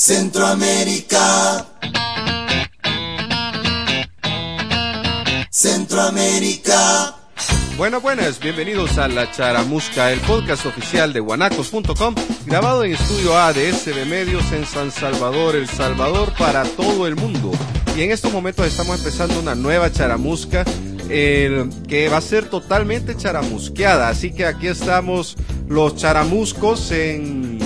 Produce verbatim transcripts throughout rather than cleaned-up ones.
Centroamérica. Centroamérica. Buenas, buenas, bienvenidos a La Charamusca, el podcast oficial de guanacos punto com, grabado en Estudio A de S B Medios en San Salvador, El Salvador, para todo el mundo. Y en estos momentos estamos empezando una nueva charamusca, eh, que va a ser totalmente charamusqueada. Así que aquí estamos los charamuscos en...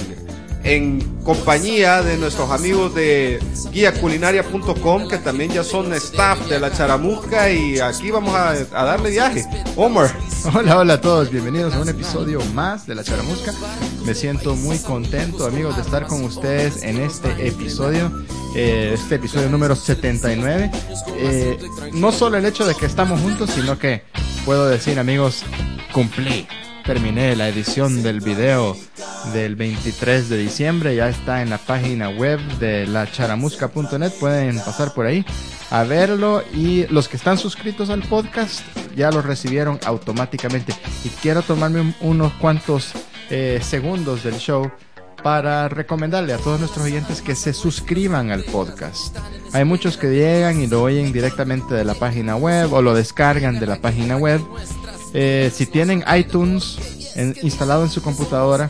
en compañía de nuestros amigos de guía culinaria punto com, que también ya son staff de la charamusca, y aquí vamos a, a darle viaje. Omar. Hola, hola a todos, bienvenidos a un episodio más de la charamusca. Me siento muy contento, amigos, de estar con ustedes en este episodio, eh, este episodio número setenta y nueve. Eh, no solo el hecho de que estamos juntos, sino que puedo decir, amigos, cumplí. Terminé la edición del video del veintitrés de diciembre, ya está en la página web de la charamusca punto net, pueden pasar por ahí a verlo, y los que están suscritos al podcast ya lo recibieron automáticamente. Y quiero tomarme un, unos cuantos eh, segundos del show para recomendarle a todos nuestros oyentes que se suscriban al podcast. Hay muchos que llegan y lo oyen directamente de la página web o lo descargan de la página web. Eh, si tienen iTunes en, instalado en su computadora,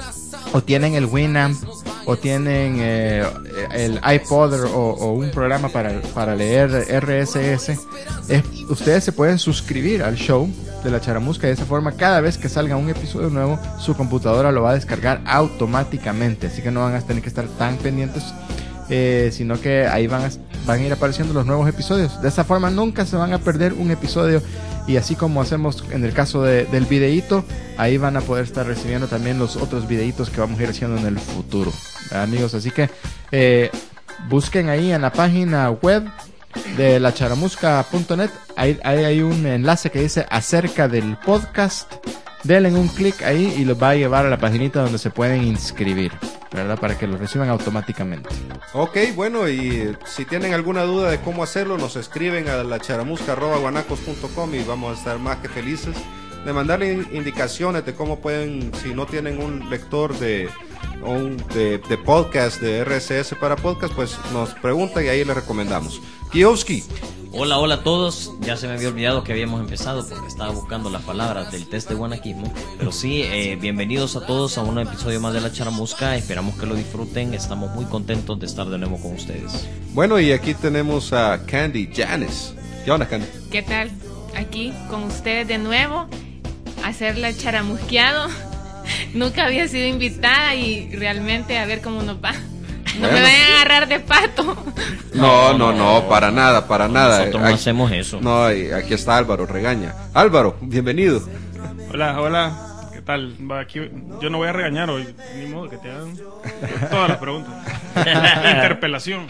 o tienen el Winamp, o tienen eh, el iPod o, o un programa para, para leer R S S, eh, ustedes se pueden suscribir al show de la charamusca. De esa forma, cada vez que salga un episodio nuevo, su computadora lo va a descargar automáticamente, así que no van a tener que estar tan pendientes, eh, sino que ahí van a, van a ir apareciendo los nuevos episodios. De esa forma nunca se van a perder un episodio. Y así como hacemos en el caso de, del videíto, ahí van a poder estar recibiendo también los otros videitos que vamos a ir haciendo en el futuro, ¿verdad, amigos? Así que eh, busquen ahí en la página web de la charamusca punto net, ahí, ahí hay un enlace que dice acerca del podcast. Denle un clic ahí y los va a llevar a la paginita donde se pueden inscribir, ¿verdad? Para que lo reciban automáticamente. Ok, bueno, y si tienen alguna duda de cómo hacerlo, nos escriben a la charamusca arroba guanacos punto com y vamos a estar más que felices de mandarle indicaciones de cómo pueden, si no tienen un lector de, un, de, de podcast, de R S S para podcast, pues nos preguntan y ahí les recomendamos. Kiowski. Hola, hola a todos. Ya se me había olvidado que habíamos empezado porque estaba buscando las palabras del test de guanaquismo. Pero sí, eh, bienvenidos a todos a un episodio más de La Charamusca. Esperamos que lo disfruten. Estamos muy contentos de estar de nuevo con ustedes. Bueno, y aquí tenemos a Candy Janes. ¿Qué onda, Candy? ¿Qué tal? Aquí con ustedes de nuevo, hacer la charamusqueado. Nunca había sido invitada y realmente a ver cómo nos va. No bueno. Me vayan a agarrar de pato. No, no, no, no, para nada, para nada. Nosotros no aquí, hacemos eso. No, aquí está Álvaro, regaña. Álvaro, bienvenido. Hola, hola, ¿qué tal? Va, aquí, yo no voy a regañar hoy, ni modo que te hagan todas las preguntas. Interpelación.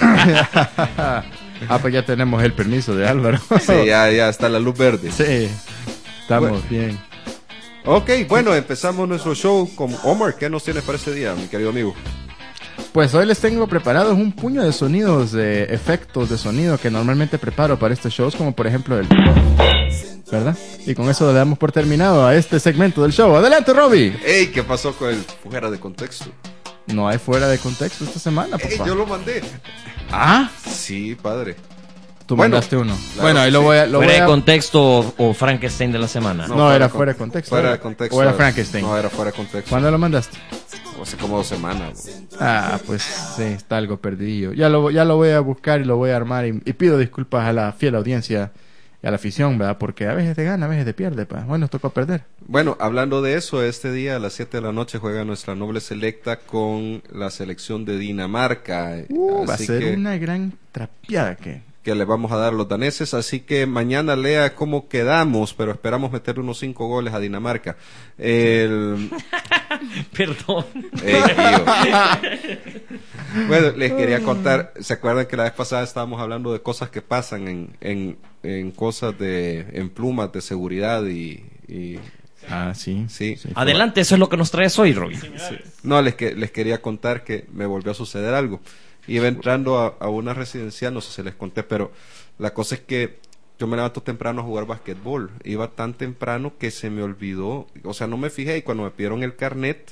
Ah, pues ya tenemos el permiso de Álvaro. Sí, ya, ya está la luz verde. Sí, estamos bueno. bien. Ok, bueno, empezamos nuestro show con Omar. ¿Qué nos tienes para este día, mi querido amigo? Pues hoy les tengo preparados un puño de sonidos, de efectos de sonido que normalmente preparo para estos shows, como por ejemplo el... ¿verdad? Y con eso le damos por terminado a este segmento del show. ¡Adelante, Robbie! ¡Ey! ¿Qué pasó con el fuera de contexto? No hay fuera de contexto esta semana, papá. Ey, yo lo mandé. ¿Ah? Sí, padre. Tú bueno, mandaste uno. Claro, bueno, ahí lo sí. voy a... Lo ¿Fuera voy a... de contexto o, o Frankenstein de la semana? No, no era fuera de contexto. Fuera de contexto. ¿O era Frankenstein? No, era fuera de contexto. ¿Cuándo lo mandaste? Hace como dos semanas. Ah, pues sí, está algo perdido. Ya lo, ya lo voy a buscar y lo voy a armar. Y, y pido disculpas a la fiel audiencia y a la afición, ¿verdad? Porque a veces te gana, a veces te pierde. Pa. Bueno, nos tocó perder. Bueno, hablando de eso, este día a las siete de la noche juega nuestra noble selecta con la selección de Dinamarca. Uh, va a ser que... una gran trapeada que... que le vamos a dar a los daneses, así que mañana lea cómo quedamos, pero esperamos meter unos cinco goles a Dinamarca. El... Perdón. Hey, tío. Bueno, les quería contar, ¿se acuerdan que la vez pasada estábamos hablando de cosas que pasan en, en, en cosas de, en plumas de seguridad y... y... Ah, sí. Sí. sí Adelante, eso es lo que nos traes hoy, Robbie. Sí. No, les, que, les quería contar que me volvió a suceder algo. Iba entrando a, a una residencial, no sé si les conté, pero la cosa es que yo me levanto temprano a jugar basquetbol. Iba tan temprano que se me olvidó, o sea, no me fijé, y cuando me pidieron el carnet,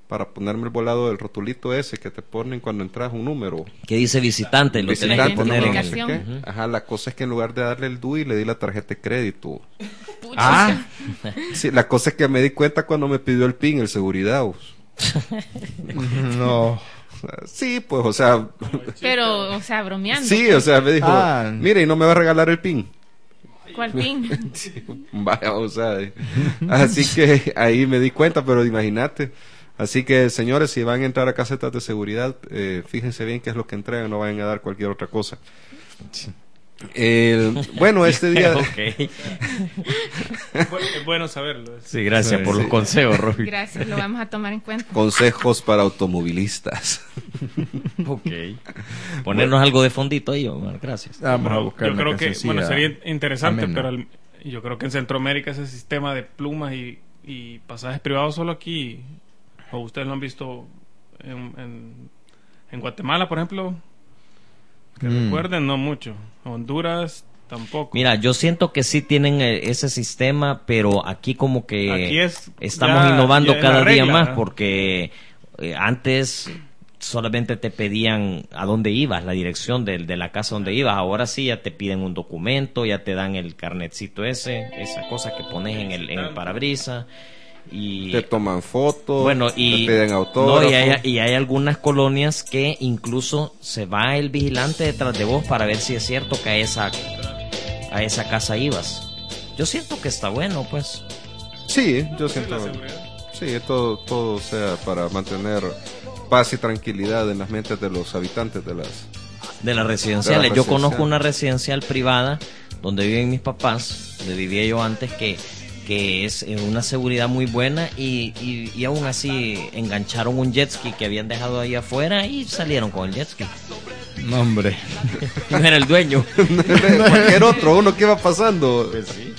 para ponerme el volado del rotulito ese que te ponen cuando entras un número. Que dice visitante, lo tenés que Visitante, poner en no el... sé qué. Ajá, la cosa es que en lugar de darle el D U I le di la tarjeta de crédito. Pucha. Ah, Sí, la cosa es que me di cuenta cuando me pidió el PIN, el seguridad. Vos. no. O sea, sí, pues, o sea, Pero, o sea, bromeando. sí, o sea, me dijo, Ah. mire, ¿y no me va a regalar el PIN? ¿Cuál pin? Vaya, o sea, eh. así que ahí me di cuenta, pero imagínate. Así que, señores, si van a entrar a casetas de seguridad, eh, fíjense bien qué es lo que entregan, no vayan a dar cualquier otra cosa. El- bueno, este día... Ok. Bu- Es bueno saberlo. Sí, gracias Sí, por sí. los consejos, Robbie. Gracias, lo vamos a tomar en cuenta. Consejos para automovilistas. Ok. Ponernos algo de fondito ahí, Omar, gracias. Vamos a Bueno, buscar yo una creo que, cancioncilla bueno, sería interesante, amena. pero al- yo creo que en Centroamérica ese sistema de plumas y, y pasajes privados solo aquí, o ustedes lo han visto en, en, en Guatemala, por ejemplo, que Mm. recuerden, no mucho. Honduras tampoco. Mira, yo siento que sí tienen eh, ese sistema, pero aquí como que Aquí es estamos ya- innovando ya es la cada día regla, más, ¿eh? porque eh, antes solamente te pedían a dónde ibas, la dirección de, de la casa donde ibas. Ahora sí ya te piden un documento, ya te dan el carnetcito ese, esa cosa que pones en el, en el parabrisas. Y Te toman fotos, bueno, y, te piden autógrafos. no, y, hay, y hay algunas colonias que incluso se va el vigilante detrás de vos para ver si es cierto que a esa, a esa casa ibas. Yo siento que está bueno, pues. Sí, yo Sí, la siento... seguridad. Sí, todo, todo sea para mantener paz y tranquilidad en las mentes de los habitantes de las... De las residenciales. De las Yo residenciales. conozco una residencial privada donde viven mis papás, donde vivía yo antes, que, que es eh, una seguridad muy buena y, y, y aún así engancharon un jet ski que habían dejado ahí afuera y salieron con el jet ski. No, hombre. No era el dueño. Cualquier otro, uno que va pasando.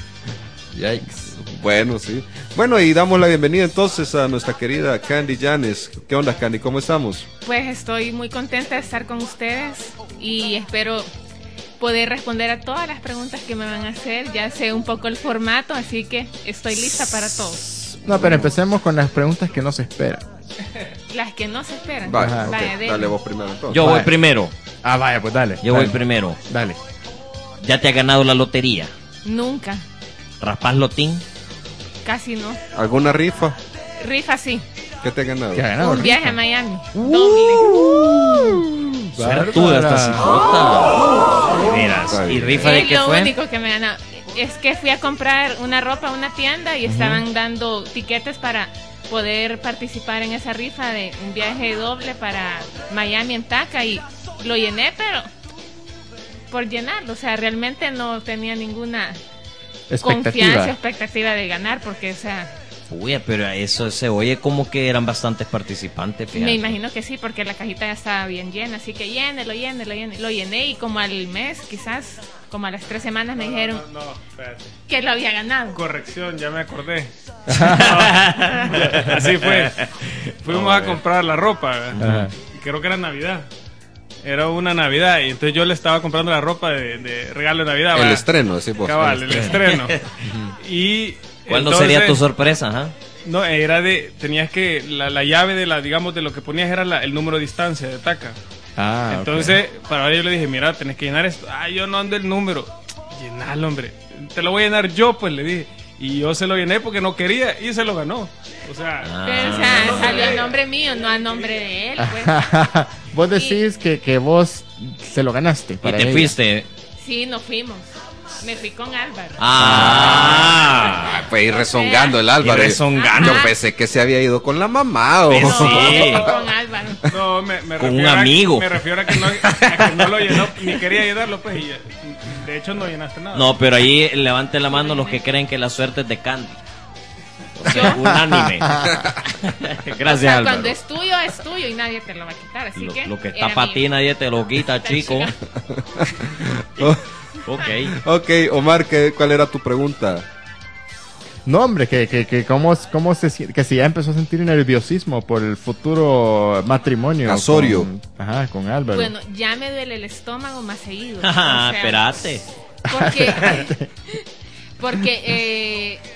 Yikes. Bueno, sí. Bueno, y damos la bienvenida entonces a nuestra querida Candy Llanes. ¿Qué onda, Candy? ¿Cómo estamos? Pues estoy muy contenta de estar con ustedes y espero poder responder a todas las preguntas que me van a hacer. Ya sé un poco el formato, así que estoy lista para todo. No, pero empecemos con las preguntas que no se esperan. Las que no se esperan. Vale, Ajá. ok, Vaya, dele. dale vos primero entonces. Yo voy Vale. primero. Ah, vaya, pues dale. Yo dale, voy primero. Dale. Ya te ha ganado la lotería. Nunca, Raspás lotín. casi no. ¿Alguna rifa? Rifa sí. ¿Qué te ha ganado? ¿Qué ha ganado? Un viaje a Miami. Doble. Suertuda esta cipota. De veras. Está ¿Y bien. rifa de Es qué lo fue? único que me ganó. Es que fui a comprar una ropa a una tienda y estaban dando tiquetes para poder participar en esa rifa de un viaje doble para Miami en Taca y lo llené, pero por llenarlo, o sea, realmente no tenía ninguna confianza, Expectativa. expectativa de ganar, porque, o sea, Uy, pero eso se oye como que eran bastantes participantes, fíjate. me imagino que sí, porque la cajita ya estaba bien llena, así que llénelo, llénelo, llénelo. Lo llené y como al mes, quizás, como a las tres semanas me dijeron No, no, espérate. que lo había ganado. Corrección, ya me acordé. No, así fue. Fuimos a comprar la ropa. Ajá. Y creo que era Navidad. Era una Navidad. Y entonces yo le estaba comprando la ropa de, de regalo de Navidad. El ¿verdad? estreno, decís vos. Cabal, el estreno. Y ¿Cuál no entonces- sería tu sorpresa, ajá? No, era de, tenías que, la, la llave de la, digamos, de lo que ponías era la- el número de distancia de Taca. Ah, ok. Entonces, para ahora yo le dije, mira, tenés que llenar esto. Ah, yo no ando el número. Llenalo, hombre. Te lo voy a llenar yo, pues, le dije. Y yo se lo llené porque no quería y se lo ganó. O sea, Pero, o sea, salió a nombre mío, no a nombre de él, pues. Vos decís que, que vos se lo ganaste. Y para te ella. fuiste. Sí, nos fuimos. Me fui con Álvaro. Ah. Ah, pues ir rezongando el Álvaro. Y rezongando. Yo pensé que se había ido con la mamá. O... Pues No, sí. me fui con Álvaro. no, me, me Con refiero un a- amigo. me refiero a que, no, a que no lo llenó, ni quería llenarlo, pues. Y, eh, de hecho, no llenaste nada. No, pero ahí levante la mano los que creen que la suerte es de Candy. O sea, unánime. O Gracias, sea, Álvaro. cuando es tuyo, es tuyo y nadie te lo va a quitar. Así Lo, que. lo que era está para mío. ti nadie te lo quita, chico. Ok. Ok, Omar, ¿qué, ¿cuál era tu pregunta? No, hombre, que, que, que, cómo, cómo se siente, que si ya empezó a sentir nerviosismo por el futuro matrimonio. Casorio. Con, ajá, con Álvaro. Bueno, ya me duele el estómago más seguido. Ajá, O sea, espérate. Porque, porque eh,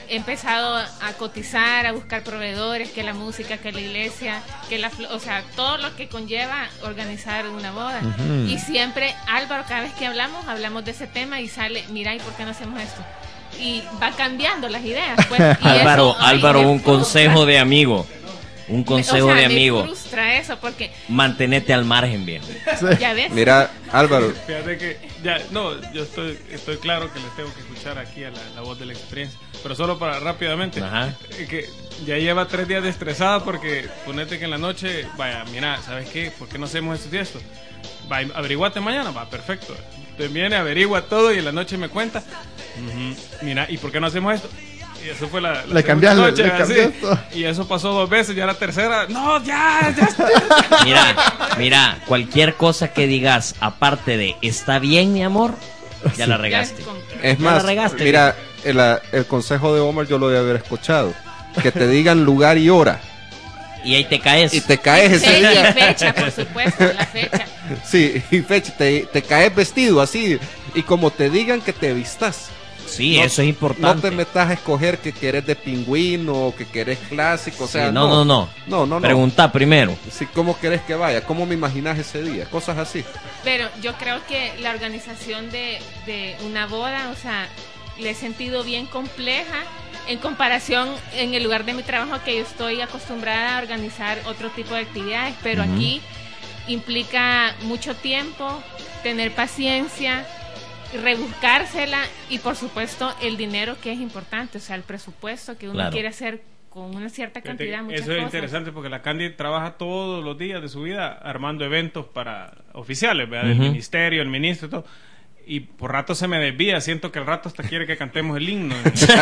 he empezado a cotizar, a buscar proveedores, que la música, que la iglesia, que la, o sea, todo lo que conlleva organizar una boda. Uh-huh. Y siempre, Álvaro, cada vez que hablamos, hablamos de ese tema y sale, mira, ¿y por qué no hacemos esto? Y va cambiando las ideas. Pues, y Álvaro, eso, ay, Álvaro, un frustra. consejo de amigo. Un consejo o sea, de amigo. Me frustra eso porque mantenete al margen, bien. Sí. Ya ves. Mira, Álvaro. Fíjate que ya, no, yo estoy, estoy claro que les tengo que escuchar aquí a la, la voz de la experiencia, pero solo para rápidamente, Ajá. eh, que ya lleva tres días de estresada porque ponete que en la noche, vaya, mira, ¿sabes qué? ¿Por qué no hacemos esto y esto? Va, averiguate mañana, va, perfecto. Te viene, averigua todo y en la noche me cuenta. Uh-huh. Mira, ¿y por qué no hacemos esto? Y eso fue la, la le cambiaste, noche, le cambiaste. Y eso pasó dos veces, ya la tercera, no, ya, ya está. Mira, mira, cualquier cosa que digas aparte de está bien, mi amor, ya la regaste. Es Ya más, la regaste, mira, el, el consejo de Omar yo lo debí haber escuchado. Que te digan lugar y hora. Y ahí te caes. Y te caes ese fecha, día. y fecha, por supuesto, la fecha. Sí, y fecha, te, te caes vestido así. Y como te digan que te vistas. Sí, no, eso es importante. No te metas a escoger que querés de pingüino o que querés clásico, o sea, sí, no, no, no, no, no, no, no. Pregunta primero. Sí, ¿cómo querés que vaya? ¿Cómo me imaginas ese día? Cosas así. Pero yo creo que la organización de, de una boda, o sea, le he sentido bien compleja en comparación en el lugar de mi trabajo, que yo estoy acostumbrada a organizar otro tipo de actividades, pero uh-huh. aquí implica mucho tiempo, tener paciencia, rebuscársela y por supuesto el dinero, que es importante, o sea, el presupuesto que uno claro. quiere hacer con una cierta cantidad. Eso muchas es cosas. interesante porque la Candy trabaja todos los días de su vida armando eventos para oficiales, ¿verdad? Uh-huh. Del ministerio, el ministro y todo. Y por rato se me desvía, siento que el rato hasta quiere que cantemos el himno.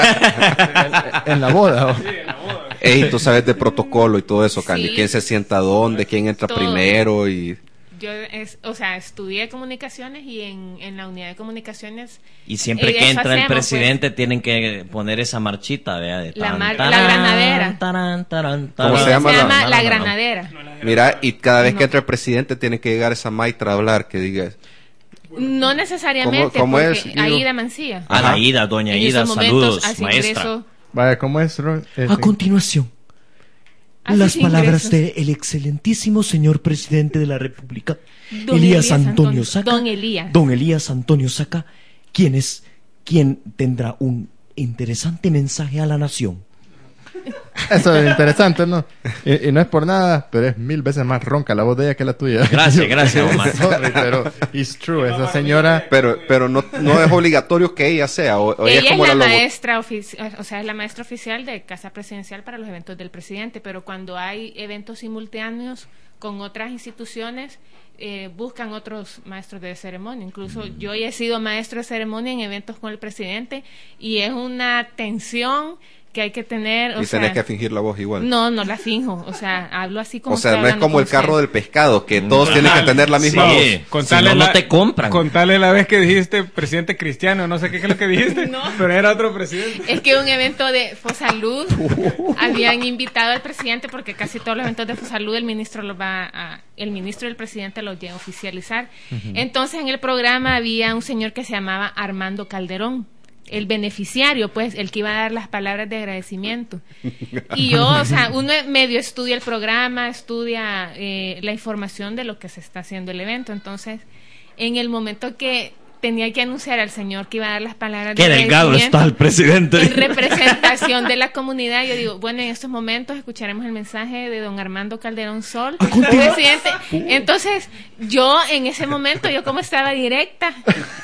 En la boda. ¿O? Sí, en la boda. Ey, tú sabes de protocolo y todo eso, Candy. Sí. ¿Quién se sienta dónde? ¿Quién entra Todo. primero? Y... Yo, es, o sea, estudié comunicaciones y en, en la unidad de comunicaciones. Y siempre eh, que eso entra el hacemos, presidente pues, tienen que poner esa marchita, ¿vea? De La tan, mar- tarán, la granadera. tarán, tarán, ¿Cómo tarán. se llama se la- llama No, la no, no, no. granadera. Mira, y cada vez No. que entra el presidente tiene que llegar esa maitra a hablar, que diga... No necesariamente, ¿Cómo- cómo porque es, Guido? Aida Mancía. A la Ida, doña En Ida, esos momentos saludos, hace maestra. ingreso- Vaya, ¿cómo es, Ro? Eh, A continuación, hace las palabras ingresos. del excelentísimo señor presidente de la República, Don Elías Elías Antonio Antonio- Saca. Don Elías. Don Elías Antonio Saca, quien es quien tendrá un interesante mensaje a la nación. Eso es interesante, ¿no? Y, y no es por nada, pero es mil veces más ronca la voz de ella que la tuya. Gracias, gracias, Omar. Sorry, pero it's true. Esa señora... Pero, pero no, no es obligatorio que ella sea, o, o ella, Ella es como es la la logo- maestra oficial, o sea, es la maestra oficial de Casa Presidencial para los eventos del presidente, pero cuando hay eventos simultáneos con otras instituciones, eh, buscan otros maestros de ceremonia. Incluso yo he sido maestro de ceremonia en eventos con el presidente y es una tensión que hay que tener. O Y sea, tenés que fingir la voz igual. no, no la finjo, o sea, hablo así como O sea, estoy no es hablando como con el carro usted. del pescado, que todos tienen que tener la misma Sí. voz. Si Contale no, no la- te compran. Contale la vez que dijiste presidente cristiano, no sé qué es lo que dijiste, No. pero era otro presidente. Es que un evento de Fosalud habían invitado al presidente, porque casi todos los eventos de Fosalud el ministro los va a, el ministro y el presidente los llega a oficializar. Entonces en el programa había un señor que se llamaba Armando Calderón, el beneficiario, pues, el que iba a dar las palabras de agradecimiento. Y yo, o sea, uno medio estudia el programa, estudia eh, la información de lo que se está haciendo el evento. Entonces, en el momento que tenía que anunciar al señor que iba a dar las palabras Qué de delgado agradecimiento, está el presidente. en representación de la comunidad, yo digo, bueno, en estos momentos escucharemos el mensaje de don Armando Calderón Sol, presidente. Entonces, yo en ese momento, yo como estaba directa,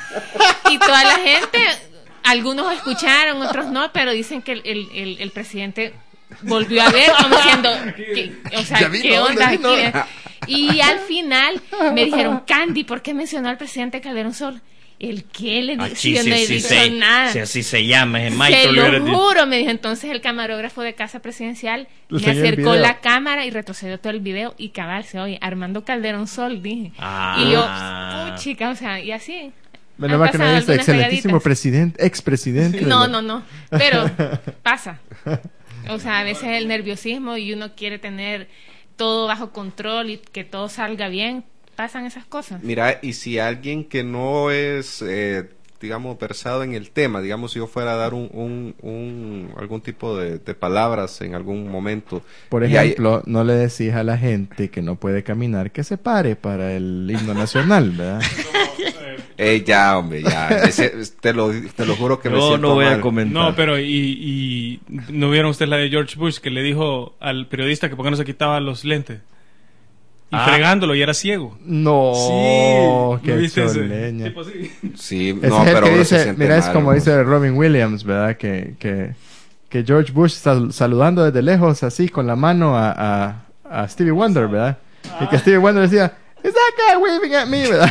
y toda la gente, algunos escucharon, otros no, pero dicen que el, el, el, el presidente volvió a ver como diciendo, que, o sea, Ya vino, ¿qué onda ya vino. aquí? Y al final me dijeron, Candy, ¿por qué mencionó al presidente Calderón Sol? ¿El qué? Le Ah, dije, sí, yo sí, no he sí, dicho sí. nada. Si así se llama, es Se maestro. le hubiera lo dicho. juro, me dijo. Entonces el camarógrafo de Casa Presidencial Le me enseñó el acercó video. la cámara y retrocedió todo el video y cabal se oye Armando Calderón Sol, dije. Ah. Y yo, puchica, o sea, y así. Menos han mal que no pasado dice algunas excelentísimo pegaditas. presidente, expresidente. de No, la- no, no. Pero pasa. O sea, a veces el nerviosismo y uno quiere tener todo bajo control y que todo salga bien. Pasan esas cosas. Mira, y si alguien que no es eh, digamos, versado en el tema. Digamos, si yo fuera a dar un, un, un algún tipo de, de palabras en algún momento. Por y hay- ejemplo, no le decís a la gente que no puede caminar que se pare para el himno nacional, ¿verdad? Eh, ya, hombre, ya. Ese- te, lo, te lo juro que me No, siento no voy a mal. comentar. No, pero y, y ¿no vieron ustedes la de George Bush que le dijo al periodista que por qué no se quitaba los lentes? Y Ah. fregándolo y era ciego. No, Sí, qué ¿no viste ese? choleña. Tipo así. Sí, Ese no, es el pero que uno se dice, siente mira, es mal, como ¿no? dice Robin Williams, ¿verdad? Que, que, que George Bush sal- saludando desde lejos, así, con la mano a, a, a Stevie Wonder, ¿verdad? Y que Stevie Wonder decía, "Is that guy waving at me?" ¿verdad?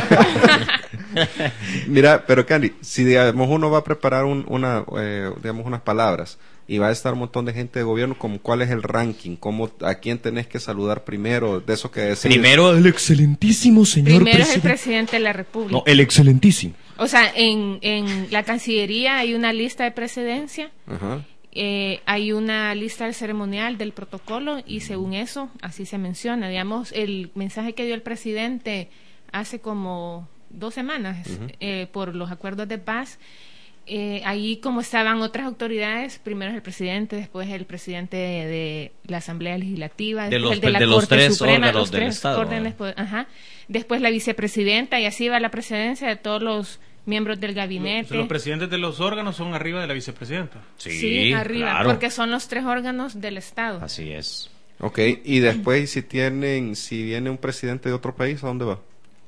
Mira, pero Candy, si digamos uno va a preparar un, una, eh, digamos unas palabras y va a estar un montón de gente de gobierno, como cuál es el ranking, cómo, a quién tenés que saludar primero, de eso que decís. Primero el excelentísimo señor Primero es el presidente. presidente de la República. No, el excelentísimo. O sea, en, en la Cancillería hay una lista de presidencia, Ajá. eh, hay una lista del ceremonial del protocolo y según eso, así se menciona. Digamos, el mensaje que dio el presidente hace como dos semanas eh, por los acuerdos de paz, eh, ahí como estaban otras autoridades, primero es el presidente, después el presidente de, de la Asamblea Legislativa, De después los- el de la de los Corte tres Suprema, órganos los del tres Estado, órdenes, ¿eh? pues, ajá. Después la vicepresidenta y así va la presidencia de todos los miembros del gabinete. Los presidentes de los órganos son arriba de la vicepresidenta. Sí, arriba, claro. porque son los tres órganos del Estado. Así es. Ok, y después si tienen, si viene un presidente de otro país, ¿a dónde va?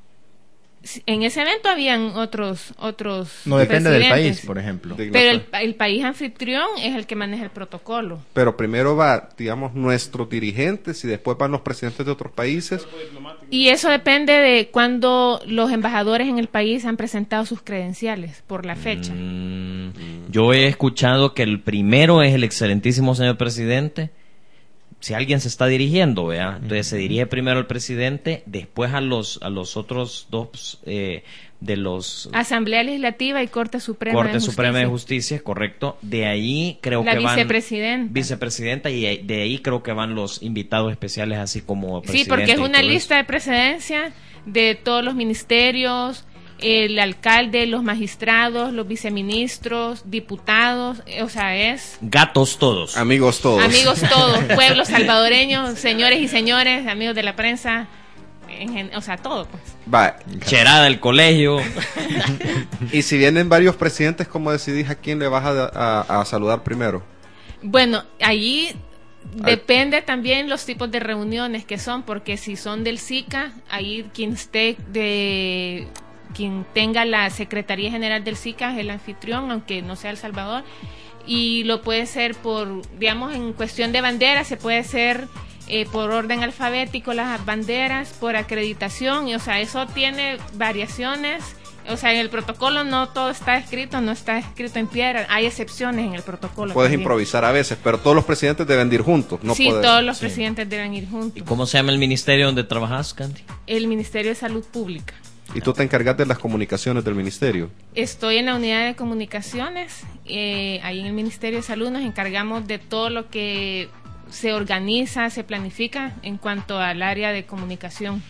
En ese evento habían otros otros No depende del presidentes, país, por ejemplo. De pero el, Inglaterra. el país anfitrión es el que maneja el protocolo. Pero primero va, digamos, nuestros dirigentes y después van los presidentes de otros países. Y eso depende de cuando los embajadores en el país han presentado sus credenciales por la fecha. Mm, yo he escuchado que el primero es el excelentísimo señor presidente. Si alguien se está dirigiendo, ¿vea? Entonces se dirige primero al presidente, después a los a los otros dos eh, de los Asamblea Legislativa y Corte Suprema Corte de Suprema de Justicia. Justicia, correcto. De ahí creo La que van vicepresidenta. vicepresidenta y de ahí creo que van los invitados especiales, así como Sí, presidente porque es y una todo lista de presidencia de todos los ministerios, el alcalde, los magistrados, los viceministros, diputados, eh, o sea, es eso. Gatos todos. Amigos todos. amigos todos, pueblos salvadoreños, señores y señores, amigos de la prensa, en gen- o sea, todo pues. Va, Cherada del colegio. y si vienen varios presidentes, ¿cómo decidís a quién le vas a, a- a saludar primero? Bueno, allí depende también los tipos de reuniones que son, porque si son del SICA, ahí quien esté de quien tenga la Secretaría General del SICA es el anfitrión, aunque no sea El Salvador, y lo puede ser por, digamos, en cuestión de banderas, se puede ser eh, por orden alfabético las banderas, por acreditación, y o sea, eso tiene variaciones. O sea, en el protocolo no todo está escrito, no está escrito en piedra, hay excepciones en el protocolo. Puedes también. improvisar a veces, pero todos los presidentes deben de ir juntos. No sí, puedes- todos los sí. presidentes deben ir ¿Y juntos. cómo se llama el ministerio donde trabajas, Candy? El Ministerio de Salud Pública. Y tú te encargas de las comunicaciones del ministerio. Estoy en la unidad de comunicaciones, eh, ahí en el Ministerio de Salud nos encargamos de todo lo que se organiza, se planifica en cuanto al área de comunicación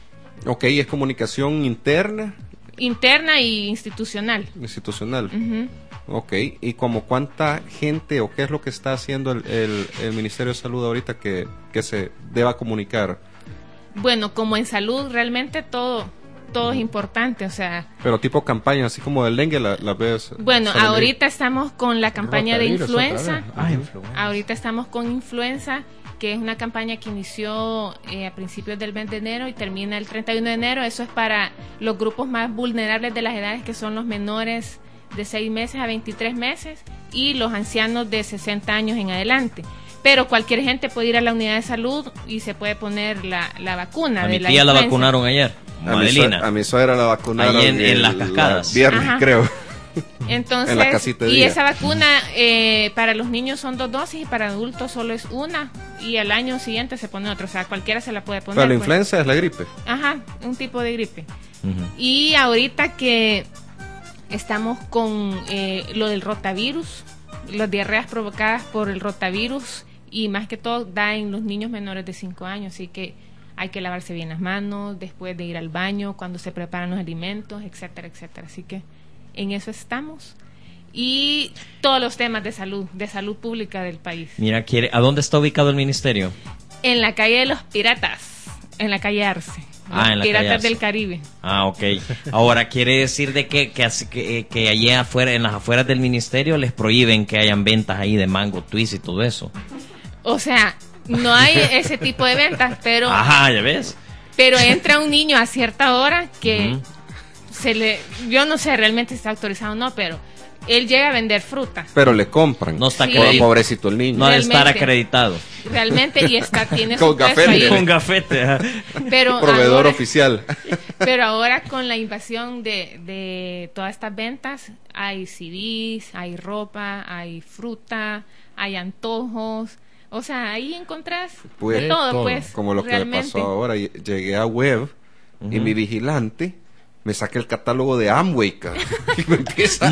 Ok, es comunicación interna, interna e institucional. institucional. Ujú. Ok, y como cuánta gente o qué es lo que está haciendo el, el- el Ministerio de Salud ahorita que, que se deba comunicar. Bueno, como en salud realmente todo, todo es importante, o sea, Pero tipo campaña, así como del dengue, la, la ves. bueno, salen ahí. ahorita estamos con la campaña de Rotavirus otra influenza. vez. Ah, influenza. Ahorita estamos con influenza, que es una campaña que inició eh, a principios del mes de enero y termina el treinta y uno de enero. Eso es para los grupos más vulnerables de las edades, que son los menores de seis meses a veintitrés meses y los ancianos de sesenta años en adelante. Pero cualquier gente puede ir a la unidad de salud y se puede poner la, la vacuna A de mi la tía la influenza. vacunaron ayer. A mi, Madelina. sue- a mi suegra la vacunaron Ahí en- en el- las cascadas. la viernes, Ajá. creo. Entonces, En la casita de y día. esa vacuna eh, para los niños son dos dosis y para adultos solo es una y al año siguiente se pone otra, o sea, cualquiera se la puede poner. Pero la pues. influenza es la gripe. Ajá, un tipo de gripe. Ujú. Y ahorita que estamos con eh, lo del rotavirus, las diarreas provocadas por el rotavirus y más que todo da en los niños menores de cinco años, así que hay que lavarse bien las manos después de ir al baño, cuando se preparan los alimentos, etcétera, etcétera. Así que en eso estamos. Y todos los temas de salud, de salud pública del país. Mira, quiere, ¿a dónde está ubicado el ministerio? En la calle de los Piratas, en la calle Arce. Ah, los en la Piratas calle Arce. del Caribe. Ah, ok. Ahora, ¿quiere decir de que, que, así que, que allí afuera, en las afueras del ministerio les prohíben que hayan ventas ahí de mango, twist y todo eso? O sea, no hay ese tipo de ventas, pero, Ajá, ¿ya ves? pero entra un niño a cierta hora que Ujú. se le... Yo no sé realmente si está autorizado o no, pero él llega a vender fruta. Pero le compran. No está Sí. Pobre- acreditado. Pobrecito el niño. No debe estar Realmente. acreditado. Realmente, y está, tiene Con su puesto gafete. ahí. Con gafete. ajá. Pero Proveedor ahora, oficial. pero ahora con la invasión de, de todas estas ventas, hay C Ds, hay ropa, hay fruta, hay antojos. O sea, ahí encontrás Pues, de todo, todo. pues. Como lo que me realmente. pasó ahora. y- Llegué a web y mi vigilante me saca el catálogo de Amway, cabrón. Y me empieza... No,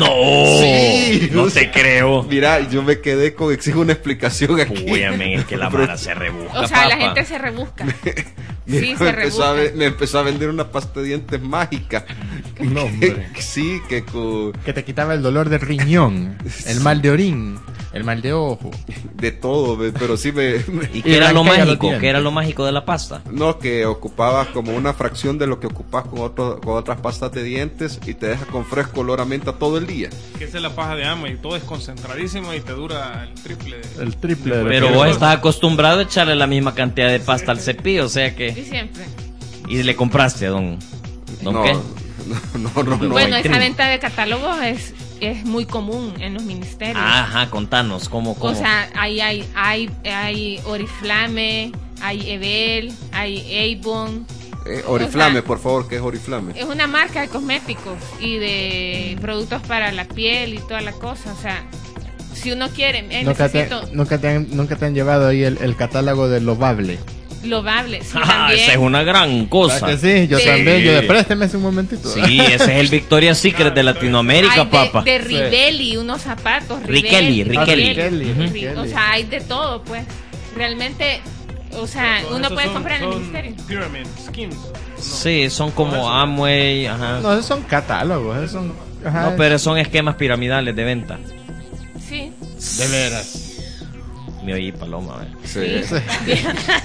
Sí, no o sea, te creo. Mira, yo me quedé con... Exijo una explicación aquí. Uy, amén, es que la Pero- mara se rebusca, O sea, la papá. gente se rebusca. Me, Sí, me se empezó a, rebusca. ve- me empezó a vender una pasta de dientes mágica. No, hombre. Sí, que con... Que te quitaba el dolor de riñón, el mal de orín, el mal de ojo. De todo, ve, pero sí me... me- ¿Y Y qué era lo blanquea los mágico? dientes. ¿Qué era lo mágico de la pasta? No, que ocupabas como una fracción de lo que ocupas con, otro, con otras pastas de dientes y te deja con fresco olor a menta todo el día. Que esa es la paja de ama y todo es concentradísimo y te dura el triple. de- El triple de lo Pero que- vos estás acostumbrado a echarle la misma cantidad de pasta al cepillo, o sea Sí, que... siempre. Y le compraste a don... ¿Don no, qué? no, no, no, no. bueno, hay esa crimen. venta de catálogos es, es muy común en los ministerios. Ajá, contanos, ¿cómo, cómo? O sea, ahí hay, hay, hay Oriflame, hay Evel, hay Avon. Eh, Oriflame, o sea, por favor, ¿qué es Oriflame? Es una marca de cosméticos y de productos para la piel y toda la cosa. O sea, si uno quiere, eh, Nunca te, necesito nunca, te han, nunca te han llevado ahí el, el catálogo de Lovable. Lovable. Sí, Ah, también. esa es una gran cosa. ¿Verdad que sí? Yo Sí. también. Yo de présteme ese un momentito. Sí, ese es el Victoria's Secret de Latinoamérica, Hay de, papá. de Rivelli, unos zapatos. Riquelli, Rivelli, Riquelli. Ujú. Ri- O sea, hay de todo, pues. Realmente, o sea, Todos uno esos puede son- comprar en el son ministerio. Pyramid schemes. No. Sí, son como Amway, ajá. No, esos son catálogos. Esos son. Ajá, No, pero son esquemas piramidales de venta. Sí. de veras. Me oí paloma, eh. Sí. Sí.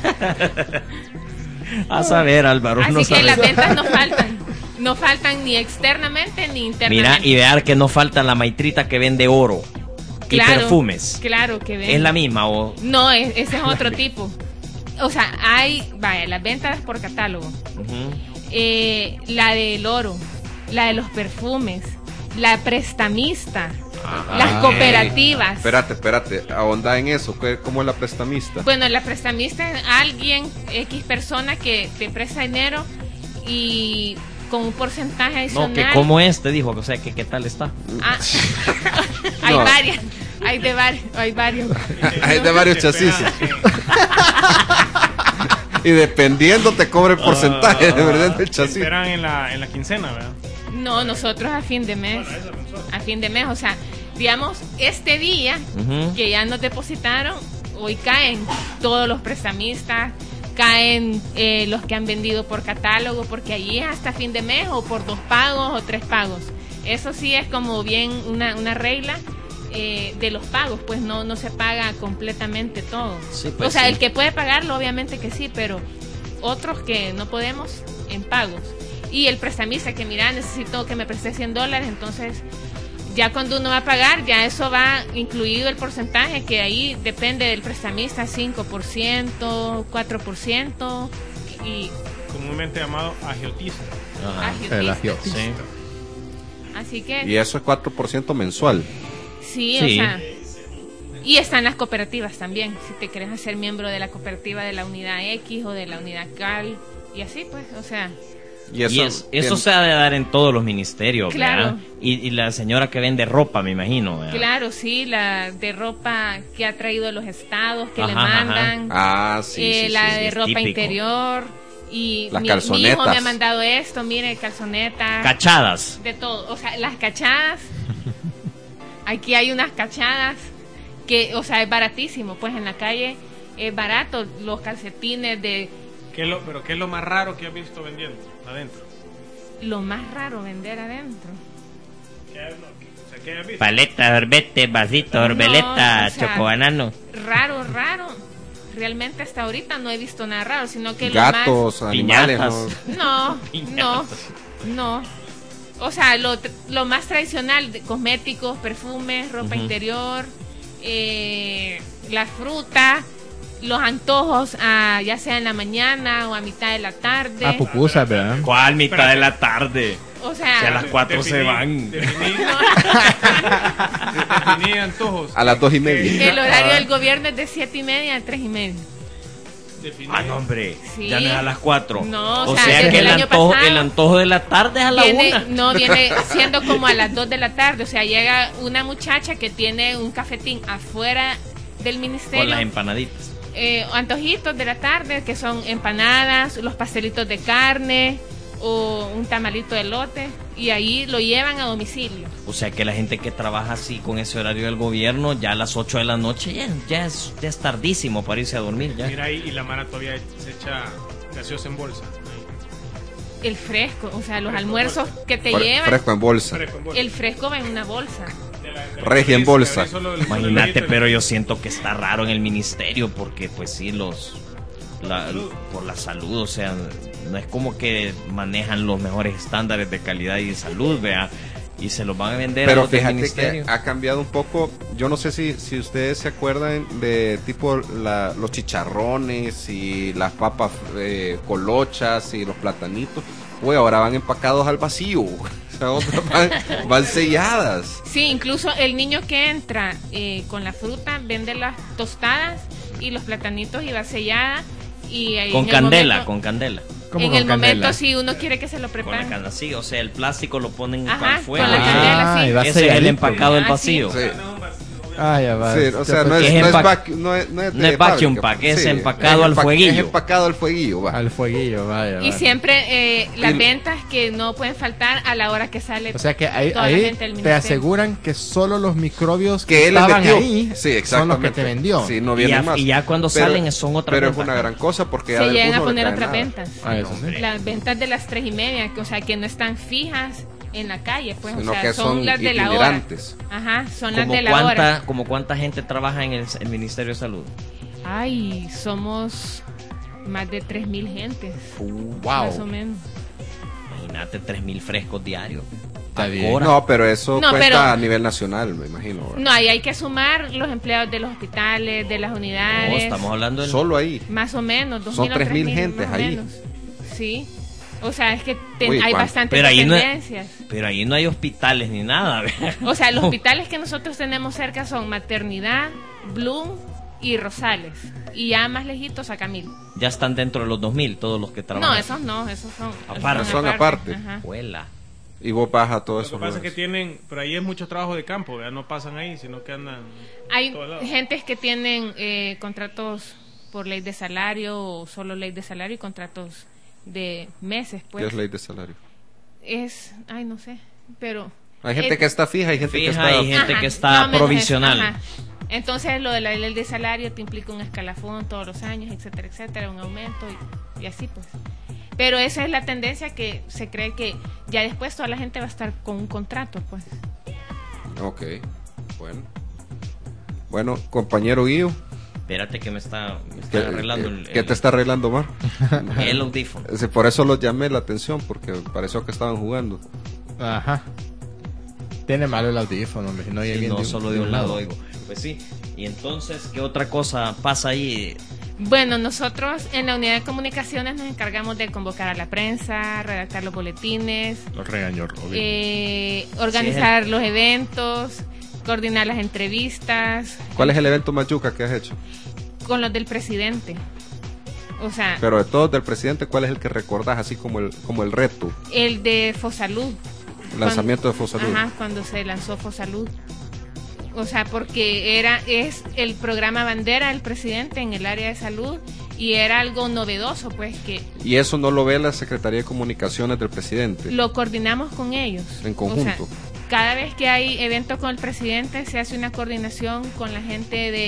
A saber, Álvaro, Así no que sabes. las ventas no faltan. No faltan ni externamente ni Mira, internamente. y vear que no falta la maitrita que vende oro y Claro, perfumes. Claro que ven. ¿Es la misma o...? No, es- ese es otro tipo. O sea, hay, vaya, las ventas por catálogo. Ujú. Eh, la del oro, la de los perfumes, la prestamista, las cooperativas. Espérate, espérate, ahonda en eso. ¿qué- ¿Cómo es la prestamista? Bueno, la prestamista es alguien, X persona que te presta dinero y con un porcentaje adicional. No, que como este dijo, o sea, que qué tal está. Ah, hay No. varias, hay de varios, hay varios. Hay de varios Te chasis. pega, sí. Y dependiendo te cobre el porcentaje Ah. de verdad del Te chasis. esperan en la, en la quincena, ¿verdad? No, nosotros a fin de mes, a fin de mes, o sea, digamos, este día Ujú. que ya nos depositaron, hoy caen todos los prestamistas, caen eh, los que han vendido por catálogo, porque allí es hasta fin de mes o por dos pagos o tres pagos. Eso sí es como bien una, una regla eh, de los pagos, pues no, no se paga completamente todo. Sí, pues o sea, sí. el que puede pagarlo, obviamente que sí, pero otros que no podemos en pagos. Y el prestamista que mira, necesito que me preste cien dólares, entonces ya cuando uno va a pagar, ya eso va incluido el porcentaje, que ahí depende del prestamista, cinco por ciento, cuatro por ciento y Comúnmente llamado agiotista. Ajá. agiotista. El agiotista. Sí. Así que Y eso es cuatro por ciento mensual. sí, Sí. o sea, y están las cooperativas también, si te quieres hacer miembro de la cooperativa de la unidad X o de la unidad Cal, y así pues, o sea, Y Y eso, es- eso tiene- se ha de dar en todos los ministerios, Claro. ¿verdad? Y, y la señora que vende ropa, me imagino, ¿verdad? claro, sí, la de ropa que ha traído los estados, que le Ajá, ajá. mandan, Ah, sí, eh, sí, la sí, de es ropa típico. interior, y Las mi, mi calzonetas. hijo me ha mandado esto, mire, calzonetas, Cachadas. de todo, o sea, las cachadas, aquí hay unas cachadas que, o sea, es baratísimo, pues en la calle es barato, los calcetines de ¿Qué es lo, pero ¿qué es lo más raro que has visto vendiendo adentro? lo más raro vender adentro. Paleta, sorbete, vasito, orbeleta, No, o sea, chocobanano. Raro, raro. Realmente hasta ahorita no he visto nada raro, sino que Gatos, lo animales, Piñatas. ¿no? más... No, no, no. O sea, lo, tr- lo más tradicional, de cosméticos, perfumes, ropa Ujú. interior, eh, la fruta, los antojos, ah, ya sea en la mañana o a mitad de la tarde. Ah, pupusas, ¿verdad? ¿Cuál mitad de la tarde? O sea, Si a las cuatro se van. Definí, definí antojos. A las dos y media. el horario del gobierno es de siete y media a tres y media. Definí. Ah, no, hombre. Sí. Ya no es a las cuatro. No, o o sea, sea, desde que el, el año antojo, pasado el antojo de la tarde es a la Viene, una. no, viene siendo como a las dos de la tarde. O sea, llega una muchacha que tiene un cafetín afuera del Con ministerio. las empanaditas. eh, antojitos de la tarde, que son empanadas, los pastelitos de carne o un tamalito de elote. Y ahí lo llevan a domicilio. O sea que la gente que trabaja así con ese horario del gobierno, ya a las ocho de la noche, ya, ya, es, ya es tardísimo para irse a dormir. Ya. Mira ahí, y la Mara todavía se echa gaseosa en bolsa. El fresco, o sea, los Fresco en almuerzos bolsa. que te Fre- llevan. Fresco en bolsa. Fresco en bolsa. El fresco va en una bolsa. De la- de la Regia en que bolsa. abrís solo el- solo el Imagínate, dedito, pero el- yo siento que está raro en el ministerio porque pues sí, los... La, por la salud, o sea, no es como que manejan los mejores estándares de calidad y de salud, vea, y se los van a vender a Pero los del fíjate ministerio. que ha cambiado un poco. Yo no sé si, si ustedes se acuerdan de tipo la, los chicharrones y las papas eh, colochas y los platanitos. Güey, ahora van empacados al vacío. O sea, otras van, van selladas. Sí, incluso el niño que entra eh, con la fruta vende las tostadas y los platanitos y va sellada. Y ahí Con en el candela, momento- con candela. ¿Cómo en con el candela? momento, si uno quiere que se lo Con la preparen. candela, sí, o sea, el plástico lo ponen Ajá, para afuera. con la Ah, candela, sí. y va ese es el selladito. empacado del Ah, vacío. Sí. Ah, ya va. Sí, o sea, no Es es, no es, empac- vacu- no es, no es, no de es vacuum fábrica, pack, es sí, empacado al empac- fueguillo. Es empacado al fueguillo, va. Al fueguillo, vaya. Y vaya. siempre eh, las Y- ventas que no pueden faltar a la hora que sale. O sea que ahí, toda la ahí gente del te ministerio. aseguran que solo los microbios que, Que él les estaban metió. ahí Sí, son los que exactamente. te vendió. Sí, no Y vienen ya- más. y ya cuando salen son otras Pero ventas. es una gran cosa porque Se a llegan a alguno le poner trae otras nada. ventas. Ah, eso sí. Las ventas de las tres y media, que, o sea, que no están fijas en la calle, pues, Sino o sea, que son, son las de la hora. itinerantes. Ajá, son las Como de la cuánta, hora. como cuánta gente trabaja en el, el Ministerio de Salud. Ay, somos más de tres mil gentes, más o Wow. menos. Imagínate, tres mil frescos diarios. Está A bien. hora. No, pero eso No, cuenta pero- a nivel nacional, me imagino. ¿verdad? No, ahí hay que sumar los empleados de los hospitales, de las No, unidades. estamos hablando del... Solo ahí. Más o menos, dos Son mil o tres mil tres mil, gentes más o ahí. menos. Sí. O sea, es que te- Uy, hay ¿cuánto? bastantes Pero ahí no- dependencias. Pero ahí no hay hospitales ni nada. ¿verdad? O sea, los hospitales que nosotros tenemos cerca son Maternidad, Bloom y Rosales. Y ya más lejitos a Camilo. Ya están dentro de los dos mil todos los que trabajan. No, esos no, esos son Aparte. Son aparte. Ajá. Vuela. Y vos vas a todo Lo eso. que pasa es que tienen, pero ahí es mucho trabajo de campo, ¿verdad? No pasan ahí, sino que andan Hay por todos lados. gentes que tienen eh, contratos por ley de salario o solo ley de salario y contratos de meses, ¿Qué pues. es ley de salario? Es, ay, no sé, pero... Hay gente es- que está fija, hay gente que Fija, está... hay gente Ajá, que está más o menos provisional. eso, ajá. Entonces, lo de la ley de salario te implica un escalafón todos los años, etcétera, etcétera, un aumento y, y así pues. Pero esa es la tendencia, que se cree que ya después toda la gente va a estar con un contrato, pues. Ok, bueno. Bueno, compañero Guido, Espérate que me está, me está ¿qué, arreglando qué- el, qué el- te está arreglando, Mar? el audífono. Sí, por eso los llamé la atención, porque pareció que estaban jugando. Ajá. Tiene malo el audífono, hombre. No, oye Sí, bien no de- solo de un lado oigo. Pues sí. Y entonces, ¿qué otra cosa pasa ahí? Bueno, nosotros en la unidad de comunicaciones nos encargamos de convocar a la prensa, redactar los boletines, Los regañó Robin. eh, organizar los eventos, coordinar las entrevistas ¿Cuál es el evento más yuca que has hecho? con los del presidente. O sea, Pero de todos del presidente, ¿cuál es el que recordás así como el, como el reto? el de Fosalud. El lanzamiento de Fosalud. Ajá, cuando se lanzó Fosalud. O sea, porque era es el programa bandera del presidente en el área de salud y era algo novedoso, pues, que Y eso no lo ve la Secretaría de Comunicaciones del presidente. lo coordinamos con ellos. En conjunto. O sea, cada vez que hay evento con el presidente se hace una coordinación con la gente de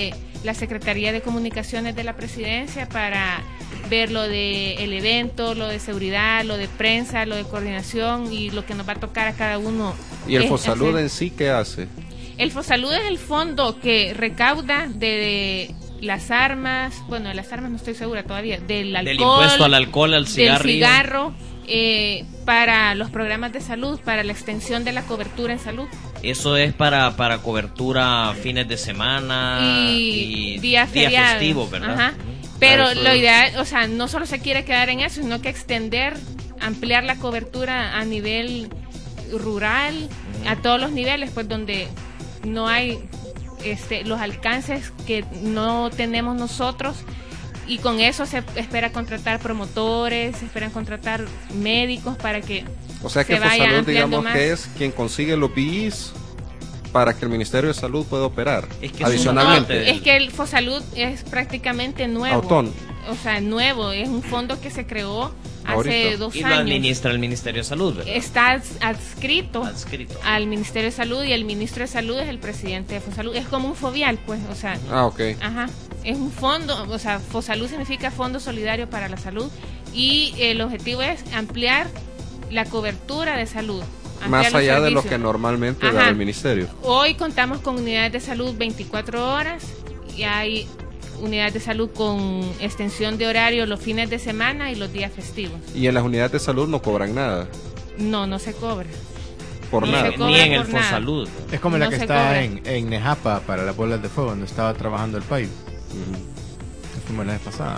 la Secretaría de Comunicaciones de la Presidencia para ver lo de el evento, lo de seguridad, lo de prensa, lo de coordinación y lo que nos va a tocar a cada uno. ¿Y el es Fosalud hacer. en sí qué hace? El Fosalud es el fondo que recauda de las armas, bueno, de las armas no estoy segura todavía, del alcohol, Del impuesto al alcohol, al del cigarrillo. cigarro, eh, para los programas de salud, para la extensión de la cobertura en salud. Eso es para, para cobertura fines de semana Y, y días feriados. festivos, ¿verdad? Ajá. Pero Eso lo es. ideal, o sea, no solo se quiere quedar en eso, sino que extender, ampliar la cobertura a nivel rural, a todos los niveles, pues donde no hay este, los alcances que no tenemos nosotros, y con eso se espera contratar promotores, se esperan contratar médicos para que O sea que se vaya Fosalud, ampliando digamos más. que es quien consigue los B Is para que el Ministerio de Salud pueda operar. Es que es Adicionalmente. una parte Es que el Fosalud es prácticamente nuevo. Autón. O sea, nuevo. Es un fondo que se creó hace Ahorita. dos Y lo años. administra el Ministerio de Salud, ¿verdad? Está ads- adscrito Adscrito. al Ministerio de Salud y el Ministro de Salud es el presidente de Fosalud. Es como un fobial, pues. O sea, Ah, ok. ajá. Es un fondo, o sea, Fosalud significa Fondo Solidario para la Salud y el objetivo es ampliar la cobertura de salud. ampliar Más los allá de lo servicios. que normalmente Ajá. da el Ministerio. Hoy contamos con unidades de salud veinticuatro horas y hay unidades de salud con extensión de horario los fines de semana y los días festivos. Y en las unidades de salud no cobran nada. No, no se cobra. Por No nada. se cobra Ni en el por nada. Fonsalud. Es como la No que se está cobra. en, en Nejapa para las bolas de fuego, donde estaba trabajando el país. Ujú. Fuimos la vez pasada.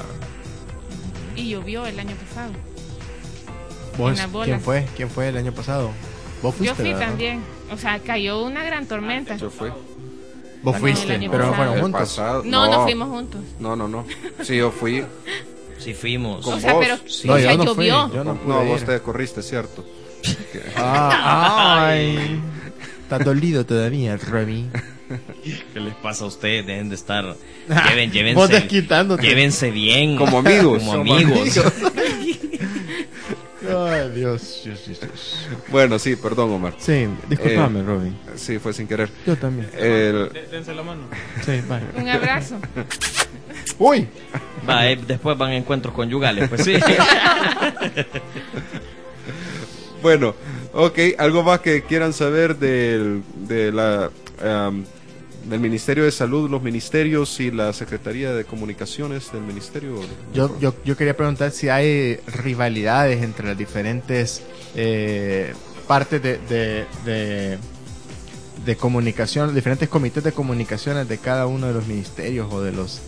Y llovió el año pasado. ¿Vos, En las bolas. ¿Quién fue? ¿Quién fue el año pasado? ¿Vos fuiste? Yo fui ¿verdad? también. O sea, cayó una gran tormenta. Yo fui. Vos No, fuiste, el año pero no pasado. fueron El juntos. pasado. No, no, fuimos juntos. No, no, no. Sí, yo fui. Sí fuimos. Con O sea, vos. pero Sí. No, o sea, yo no fui. llovió. Yo no, No, pude vos ir. te corriste, ¿cierto? Que- Ah, ay. Está dolido todavía, Remy. ¿Qué les pasa a ustedes? Dejen de estar. Lleven, Vos llévense. desquitándote. Llévense bien. Como amigos. Como Como amigos. Ay, Dios, Dios, Dios, Dios. Bueno, sí, perdón, Omar. Sí, discúlpame, Eh, Robin. Sí, fue sin querer. Yo también. El- De- dense la mano. Sí, bye. Un abrazo. Uy. Va, eh, después van a encuentros conyugales, pues sí. Bueno, ok, algo más que quieran saber del, de la, am, del Ministerio de Salud, los ministerios y la Secretaría de Comunicaciones del Ministerio. Yo, yo, yo quería preguntar si hay rivalidades entre las diferentes eh, partes de, de, de, de comunicación, diferentes comités de comunicaciones de cada uno de los ministerios o de los...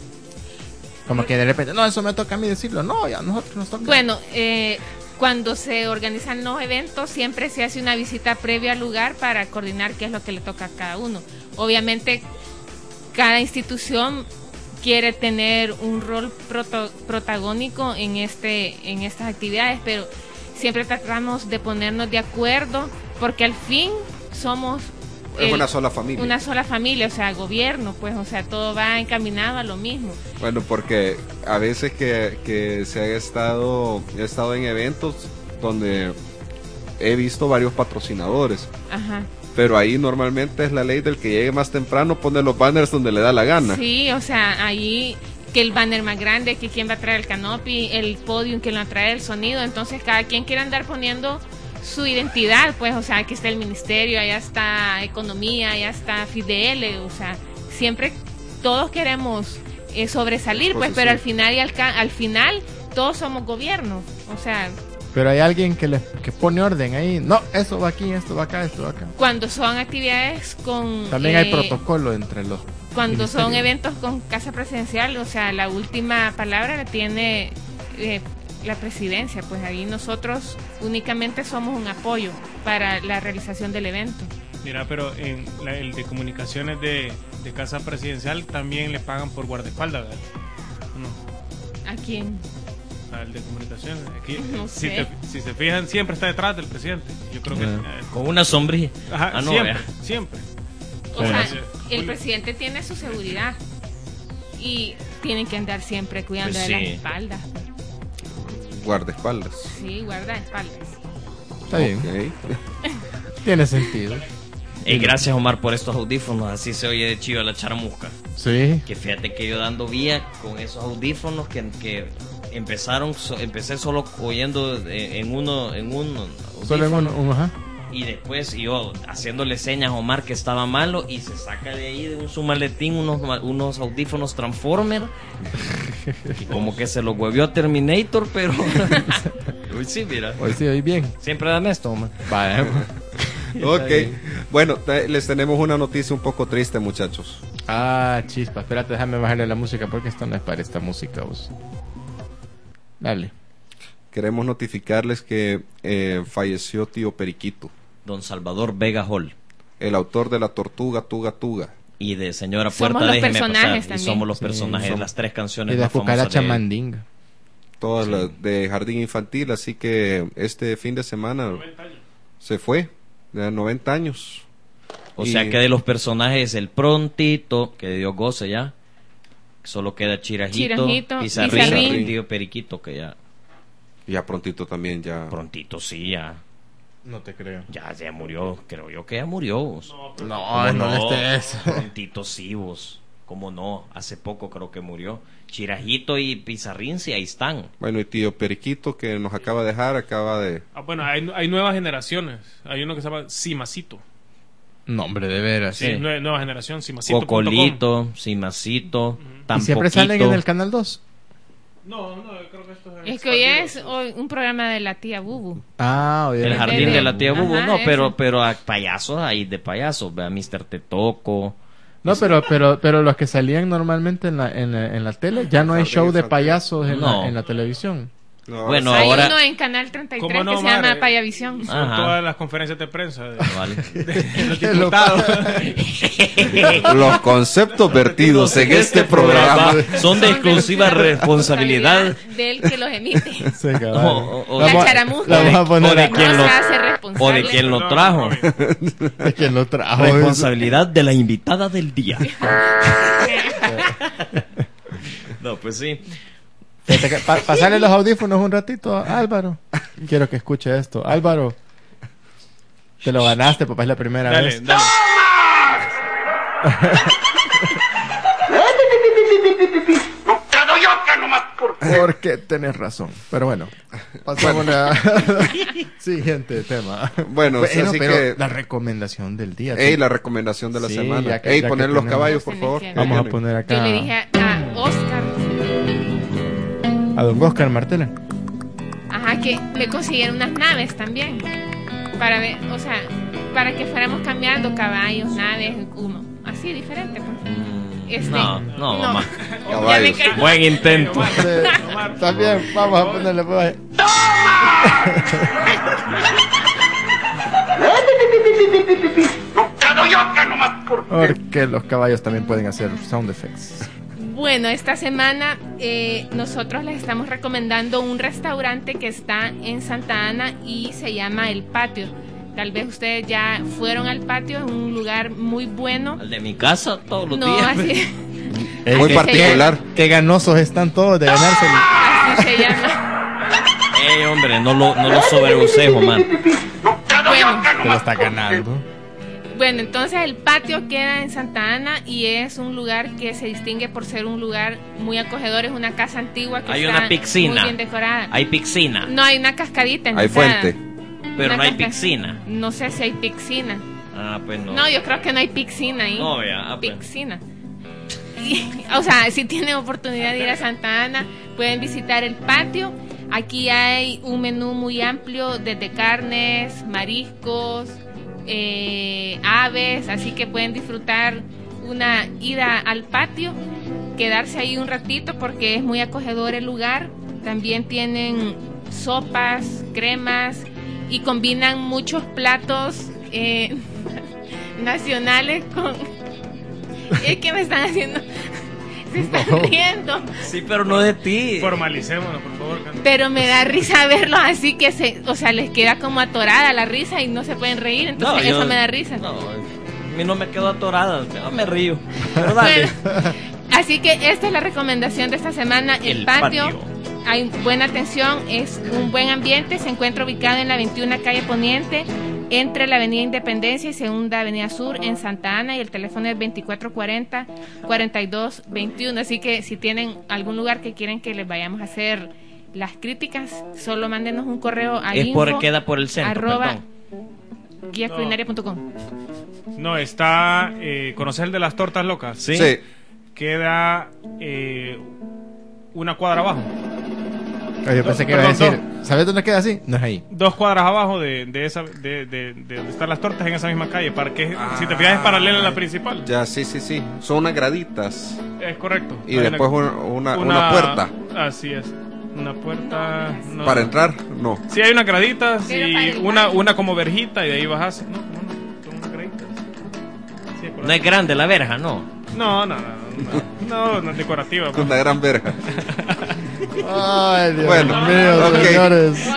Como que de repente, no, eso me toca a mí decirlo. No, ya a nosotros nos toca. Bueno, eh, cuando se organizan los eventos siempre se hace una visita previa al lugar para coordinar qué es lo que le toca a cada uno. Obviamente cada institución quiere tener un rol proto- protagónico en este en estas actividades, pero siempre tratamos de ponernos de acuerdo porque al fin somos Es el- una sola familia. una sola familia, o sea, gobierno, pues, o sea, todo va encaminado a lo mismo. Bueno, porque a veces que, que se ha estado, he estado en eventos donde he visto varios patrocinadores, Ajá. pero ahí normalmente es la ley del que llegue más temprano, pone los banners donde le da la gana. Sí, o sea, ahí que el banner más grande, que quién va a traer el canopy, el podium, quién va a traer el sonido, entonces cada quien quiere andar poniendo su identidad, pues, o sea, aquí está el ministerio, allá está economía, allá está Fidel, o sea, siempre todos queremos eh, sobresalir, pues, pero al final y al, ca- al final todos somos gobierno, o sea, Pero hay alguien que, le, que pone orden ahí. No, eso va aquí, esto va acá, esto va acá. cuando son actividades con... También eh, hay protocolo entre los... Cuando son ministerios. eventos con casa presidencial, o sea, la última palabra la tiene eh, la presidencia, pues ahí nosotros únicamente somos un apoyo para la realización del evento. Mira, pero en la- el de comunicaciones de, de Casa Presidencial también le pagan por guardaespaldas, ¿verdad? ¿O no? ¿A quién? Al de comunicaciones. Aquí, No si, sé. te- si se fijan, siempre está detrás del presidente. Yo creo que... Ah. eh, Con una sombrilla. ajá, Ah, no, siempre, vea. siempre. O sea, Sí. el presidente tiene su seguridad y tienen que andar siempre cuidando Pues de las sí. espaldas. Guardaespaldas. Sí, guardaespaldas. Está bien, Ok. tiene sentido. Y gracias, Omar, por estos audífonos. Así se oye de chido la charamusca. Sí. Que fíjate que yo dando vía con esos audífonos que, que empezaron, so, empecé solo oyendo en uno, en uno Solo en uno, uno, ajá. Y después yo haciéndole señas a Omar que estaba malo y se saca de ahí de un su maletín unos, unos audífonos Transformer y como que se lo huevió a Terminator, pero hoy sí, mira. Hoy sí, hoy bien. Siempre dame esto, Omar. Vale. Ok, bueno, te- les tenemos una noticia un poco triste, muchachos. Ah, chispa. Espérate, déjame bajarle la música porque esto no es para esta música, vos. Dale. Queremos notificarles que eh, falleció tío Periquito, Don Salvador Vega Hall. el autor de La Tortuga, Tuga, Tuga. Y de Señora Somos Puerta, los déjeme personajes pasar. Y también. somos los Sí, personajes de somos- las tres Y canciones de más famosas Cucaracha de él. Mandinga. Todas las de Jardín Infantil, así que este fin de semana se fue, de noventa años. O Y- sea que de los personajes, el Prontito, que Dios goce ya. Solo queda Chirajito, Chirajito, Pizarrín, Pizarrín. y tío Periquito, que ya Y ya prontito también ya. prontito sí, ya, No te creo. ya, ya murió. Creo yo que ya murió. Vos. No, ¿Cómo no, no estés. Prontito sí, vos. ¿Cómo no? Hace poco creo que murió. Chirajito y Pizarrín sí, ahí están. Bueno, y tío Periquito que nos acaba de dejar, acaba de... Ah, bueno, hay, hay nuevas generaciones. Hay uno que se llama Simacito. No, hombre, de veras. Sí, Sí. nue- nueva generación, Simacito. Cocolito, Simacito, ¿Y siempre salen en el canal dos? No, no, creo que esto Es que hoy es hoy un programa de la tía Bubu. Ah, oye. El jardín de la tía Bubu, Ajá, no, pero ese. pero a payasos hay de payasos, vea, mister Tetoco. No, pero, pero, pero los que salían normalmente en la, en la, en la tele, ya no hay Jardín show de infantil. payasos en, No. la, en la televisión. No, Bueno, Hay ahora- uno en Canal treinta y tres ¿Cómo no, que se madre? llama Payavisión. son Ajá. todas las conferencias de prensa de, Vale. de los Lo- diputados. los conceptos vertidos en este programa. Son de exclusiva responsabilidad del que los emite. Sí, cabal. O- o- o- La Vamos a- charamusca. la vamos a poner O de acá. quien no lo- se hace o responsable. de quien lo No, trajo. no, de quien lo trajo. Responsabilidad de la invitada del día. No, pues sí. Fíjate que pa- pasarle los audífonos un ratito a Álvaro. Quiero que escuche esto. Álvaro, te lo ganaste, papá, es la primera Dale, vez. dale. Porque tenés razón. Pero bueno, pasamos a siguiente tema. Bueno, así pero que- la recomendación del día. Ey, tío. la recomendación de la Sí, semana. ya que- Ey, ya que poner los tenemos- caballos, por Se favor. les Vamos a Viene. poner acá Yo le dije a Oscar, a don Oscar Martela. ajá, que le consiguieron unas naves también. Para ver, o sea, para que fuéramos cambiando caballos, naves, uno. Así, diferente, pues. Este, No, no, mamá. Ya me Caballos. ca- Buen intento. Sí, también vamos a ponerle pues. Porque los caballos también pueden hacer sound effects. Bueno, esta semana eh, nosotros les estamos recomendando un restaurante que está en Santa Ana y se llama El Patio. Tal vez ustedes ya fueron al patio, es un lugar muy bueno. Al de mi casa todos los No, días. así, Eh, Muy Así se particular. Qué ganosos están todos de ganarse. así se llama. Ey, hombre, no lo, no lo sobreuse, man. Bueno, Que lo está ganando. bueno, entonces el patio queda en Santa Ana y es un lugar que se distingue por ser un lugar muy acogedor. Es una casa antigua que Hay está una piscina. muy bien decorada. Hay piscina, No hay una cascadita. Hay entrada. fuente. pero Una no hay casca- piscina. No sé si hay piscina. Ah, pues no. No, yo creo que no hay piscina ahí. No, vea, ah, pues. Piscina. Y, o sea, si tienen oportunidad de ir a Santa Ana, pueden visitar el patio. Aquí hay un menú muy amplio, desde carnes, mariscos, eh, aves, así que pueden disfrutar una ida al patio, quedarse ahí un ratito porque es muy acogedor el lugar. También tienen sopas, cremas y combinan muchos platos eh, nacionales con... Es que me están haciendo... Se están No. riendo. Sí, pero no de ti. Formalicémonos, por favor. Canta. Pero me da risa verlos así que se... O sea, les queda como atorada la risa y no se pueden reír. Entonces yo- eso me da risa. No, a mí no me quedo atorada, yo me río. Pero dale. Bueno, así que esta es la recomendación de esta semana. El, El patio. patio. Hay buena atención, es un buen ambiente. Se encuentra ubicado en la veintiuna calle Poniente. entre la Avenida Independencia y Segunda Avenida Sur en Santa Ana, y el teléfono es veinticuatro cuarenta, cuarenta y dos veintiuno. Así que si tienen algún lugar que quieren que les vayamos a hacer las críticas, solo mándenos un correo a Es info por, queda por el centro, arroba perdón. guía culinaria punto com. No, está... Eh, ¿conoces el de las tortas locas? Sí. Sí. Queda eh, una cuadra abajo. Oye, yo pensé que iba a Perdón, decir, ¿sabes dónde queda así? No es ahí. Dos cuadras abajo de, de esa de, de, de donde están las tortas, en esa misma calle. Para que, si te fijas, es paralela a la principal. Ya, sí, sí, sí. Son unas graditas. Es correcto. Y Hay después una, una, una puerta. Así es. Una puerta. No. Para entrar, no. Sí, hay unas graditas Pero para y el una, baño. una como verjita y de ahí bajas. No, como no, son unas graditas. Sí, es No correcto. es grande la verja, no. No, no, no, no, no, no es decorativa. pues. Una gran verga. Ay, Dios Bueno, mío, ok. señores.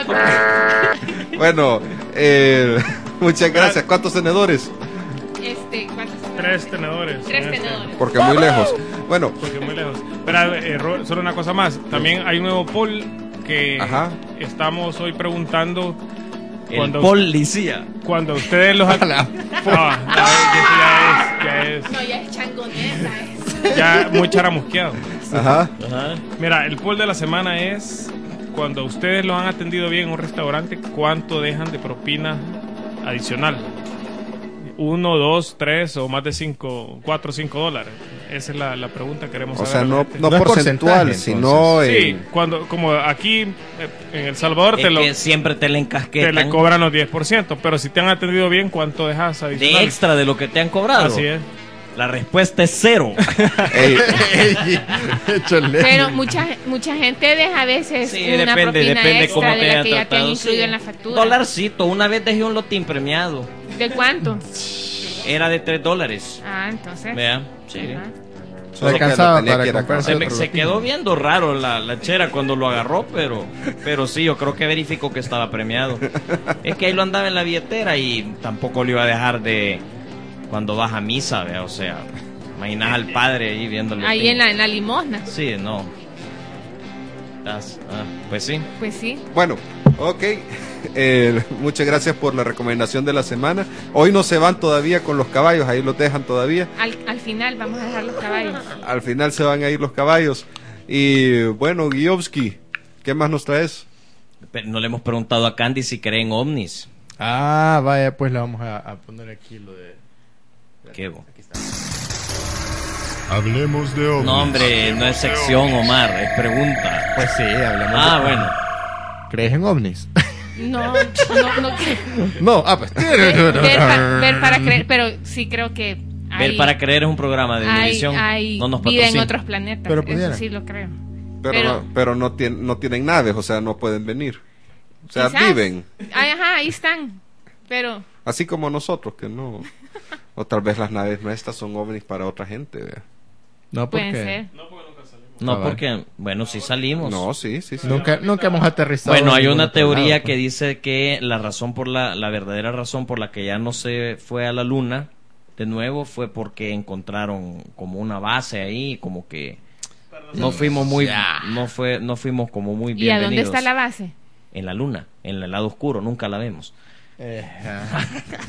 Bueno, eh, muchas gracias. ¿Cuántos tenedores? Este, ¿cuántos son? Tres tenedores. Tres en este, tenedores. Porque muy lejos. Bueno, Porque muy lejos. Pero eh, Ro- solo una cosa más. También hay un nuevo poll que Ajá. estamos hoy preguntando. El Cuando, policía. cuando ustedes los... No, no, ya, ya es, ya es, No, ya es changoneta. Es. ya muy charamusqueado. ajá. Ajá. Mira, el poll de la semana es: cuando ustedes los han atendido bien en un restaurante, ¿cuánto dejan de propina adicional? Uno, dos, tres o más de cinco, cuatro o cinco dólares. Esa es la, la pregunta que queremos O saber. sea, a la no, gente. no No es porcentual, porcentaje, sino Sí, en... cuando, como aquí eh, en El Salvador Es te, lo, que siempre te le te encasquetan le cobran los diez por ciento, pero si te han atendido bien, ¿cuánto dejas adicional? de extra de lo que te han cobrado. Así es. La respuesta es cero. Ey, Hecho el Pero mucha mucha gente deja a veces Sí, una depende, propina depende extra cómo de te la hayan que ya te han tratado. incluido Sí. en la factura. Dolarcito, una vez dejé un lotín premiado. ¿De cuánto? Era de tres dólares. Ah, entonces. Vea, sí. Ajá. solo que alcanzaba lo tenía para que ir a comprarse Se, comprar. me, otro se lotín. quedó viendo raro la, la chera cuando lo agarró, pero pero sí, yo creo que verificó que estaba premiado. Es que ahí lo andaba en la billetera y tampoco lo iba a dejar de cuando vas a misa, vea, o sea, imaginas al padre ahí viéndolo. Ahí en la, en la limosna. Sí, no. Das- ah, pues sí. Pues sí. Bueno, ok. Eh, muchas gracias por la recomendación de la semana. Hoy no se van todavía con los caballos, ahí los dejan todavía. Al, al final vamos a dejar los caballos. Al final se van a ir los caballos. Y bueno, Guiovsky, ¿qué más nos traes? Pero no le hemos preguntado a Candy si cree en ovnis. Ah, vaya, pues le vamos a, a poner aquí lo de... ¿Qué bo? Aquí está. Hablemos de ovnis. No, hombre, no es sección, Omar, es pregunta. Pues sí, hablamos Ah, de... bueno. ¿Crees en ovnis? No, no, no. que- No, ah, pues... Ver, ver pa- ver para creer, pero sí creo que hay, Ver para creer es un programa de hay, televisión. hay No nos vida en patrocina. otros planetas. Pero Eso pudiera. sí lo creo. Pero, Pero- no, pero no, tien- no tienen naves, o sea, no pueden venir. O sea, Quizás. viven. Ay, ajá, ahí están. Pero Así como nosotros, que no. O tal vez las naves nuestras son ovnis para otra gente. ¿vea? No, pueden porque... ser. No, Ah, vale. porque, bueno, sí salimos. No, sí, sí, sí. Nunca, nunca hemos aterrizado. Bueno, en hay ningún una otro teoría lado, que pues. dice que la razón por la, la verdadera razón por la que ya no se fue a la luna de nuevo fue porque encontraron como una base ahí, como que no fuimos muy, no fue, no fuimos como muy ¿Y a dónde bienvenidos. está la base? En la luna, en el lado oscuro, nunca la vemos. Eh, ajá.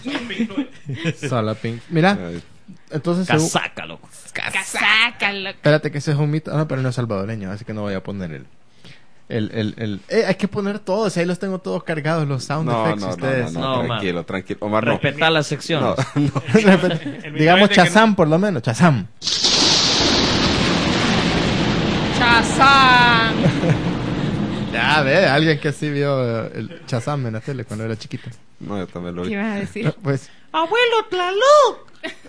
Solo pink. Mira, Ay, entonces... según- Casaca, loco. Casaca, loco. Espérate que ese es un mito. Ah, no, pero no es salvadoreño, así que no voy a poner el... El, el, el... Eh, hay que poner todos, ahí los tengo todos cargados, los sound No, effects no, no, ustedes. no, No, no, tranquilo, tranquilo. Omar, no. Respetar las No, secciones. no. De repente, El mito digamos es de que Chazam, por lo menos, Chazam. Chazam. Ya, ve, alguien que sí vio eh, el Chazam en la tele cuando era chiquito. No, yo también lo ¿Qué vi. ibas a decir? Pues, ¡Abuelo Tlaloc!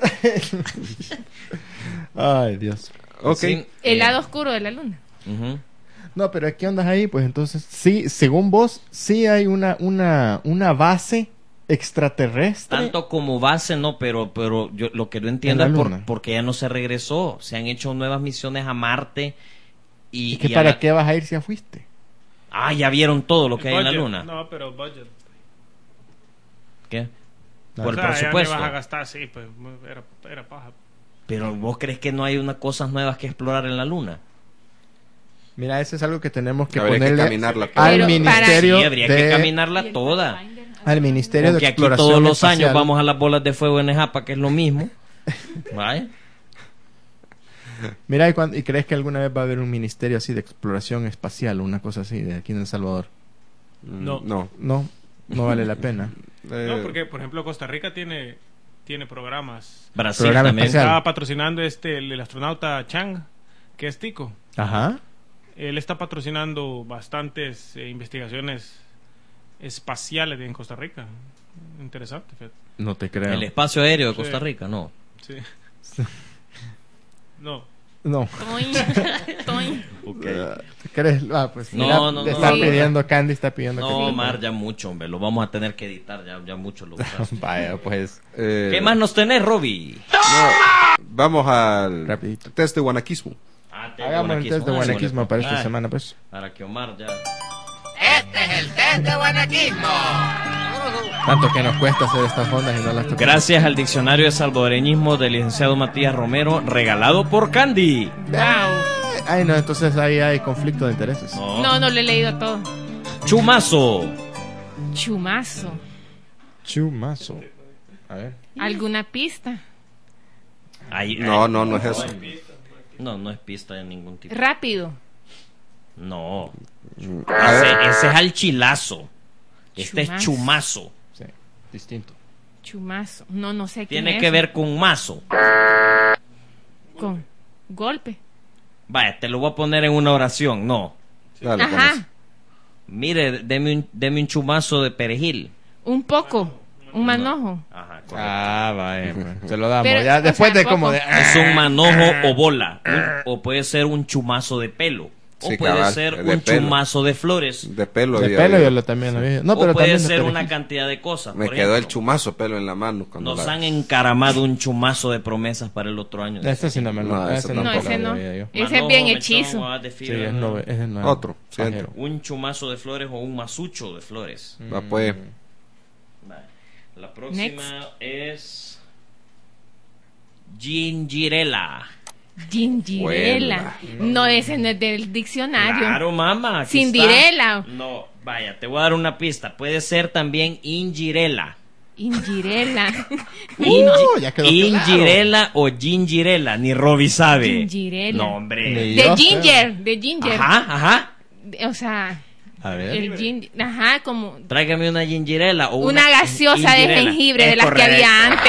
ay, Dios. Ok. Sí, El eh, lado oscuro de la luna. ujú. No, pero ¿qué andas ahí? Pues entonces, sí, según vos, sí hay una, una, una base extraterrestre. Tanto como base, no, pero pero yo lo que no entiendo En es la por, luna. porque ya no se regresó. Se han hecho nuevas misiones a Marte y, ¿Y que y a para la- qué vas a ir si ya fuiste? Ah, ya vieron todo lo que hay en la Budget. luna. No, pero budget. ¿Qué? No. Por el O sea, ya presupuesto. me vas a gastar, sí, pues era, era paja. Pero vos crees que no hay unas cosas nuevas que explorar en la luna. Mira, eso es algo que tenemos que Habría que ponerle caminarla. al Pero ministerio Sí, habría de... que caminarla toda. Al Ministerio Porque de aquí Exploración todos los Espacial. años vamos a las bolas de fuego en Ejapa, que es lo mismo. Vaya. Mira, ¿y, cuándo- ¿y crees que alguna vez va a haber un ministerio así de exploración espacial o una cosa así de aquí en El Salvador? No. No. No, no vale la pena. Eh, No, porque por ejemplo Costa Rica tiene tiene programas. Brasil Programa también. espacial. Estaba patrocinando este el, el astronauta Chang, que es tico. Ajá. Él está patrocinando bastantes eh, investigaciones espaciales en Costa Rica. Interesante, fíjate. No te creo. El espacio aéreo de Sí. Costa Rica, no. Sí. No. No. Toin, toin. Eh, ¿Crees? Ah, pues No, mira, no, no, está no. pidiendo, Candy está pidiendo No, que Omar, ya mucho, hombre. Lo vamos a tener que editar, ya, ya mucho lo usaste. Vaya, pues. eh, ¿Qué más nos tenés, Robbie? Vamos al Rapidito. test de guanaquismo. Ah, Hagamos el test de Ah, guanaquismo sí, para esta ah, semana, pues. Para que Omar ya... Tanto que nos cuesta hacer estas ondas y no las tocamos. Gracias al diccionario de salvadoreñismo del licenciado Matías Romero, regalado por Candy. Wow. Ay, no, entonces ahí hay conflicto de intereses. No. No, no lo he leído todo. Chumazo. Chumazo. Chumazo. A ver. ¿Alguna pista? Ay, No, ay, no, no es eso. No, no es pista de ningún tipo. Rápido. No. A ver, Ese, ese es al chilazo. Este es Chumazo. chumazo. Sí, distinto. Chumazo. No, no sé qué Tiene es que eso. ver con mazo. Con golpe. Vaya, te lo voy a poner en una oración. No. dale, con Ajá. eso. Mire, deme un, deme un chumazo de perejil. Un poco. Un manojo. Ajá, correcto. Ah, vaya, pues, se lo damos. Pero, ya o después sea, de como poco. de. Es un manojo o bola. Un- o puede ser un chumazo de pelo. O Sí, puede cabal, ser de un pelo. chumazo de flores. De pelo. De había pelo oído. yo lo también lo vi. No, o pero puede también de ser perejil. una cantidad de cosas. Me por quedó el ejemplo. chumazo de pelo en la mano. Cuando Nos la- han encaramado un chumazo de promesas para el otro año. Este sí no me lo. No, ese ese no, No, me lo ese no. había yo. Ese es Manojo, bien mechón, hechizo. hojas de Sí, fibra. es no, ese es nuevo. Otro, siguiente. Pajero. Un chumazo de flores o un masucho de flores. Va, pues. Vale. La próxima es gingirela. Gingirela. No, ese no es del diccionario. Claro, mamá. aquí Cinderela. está. No, vaya, te voy a dar una pista. Puede ser también ingirela. Ingirela. Uh, ya quedó Ingirela o gingirela, ni Robbie sabe. Gingirela. No, hombre. Ni- De Yo sé. ginger. De ginger. Ajá, ajá. De- O sea, A ver. el ginger. Ajá, como Tráigame una gingirela o una gaseosa de ingirela. jengibre Es de las que correcto. había antes.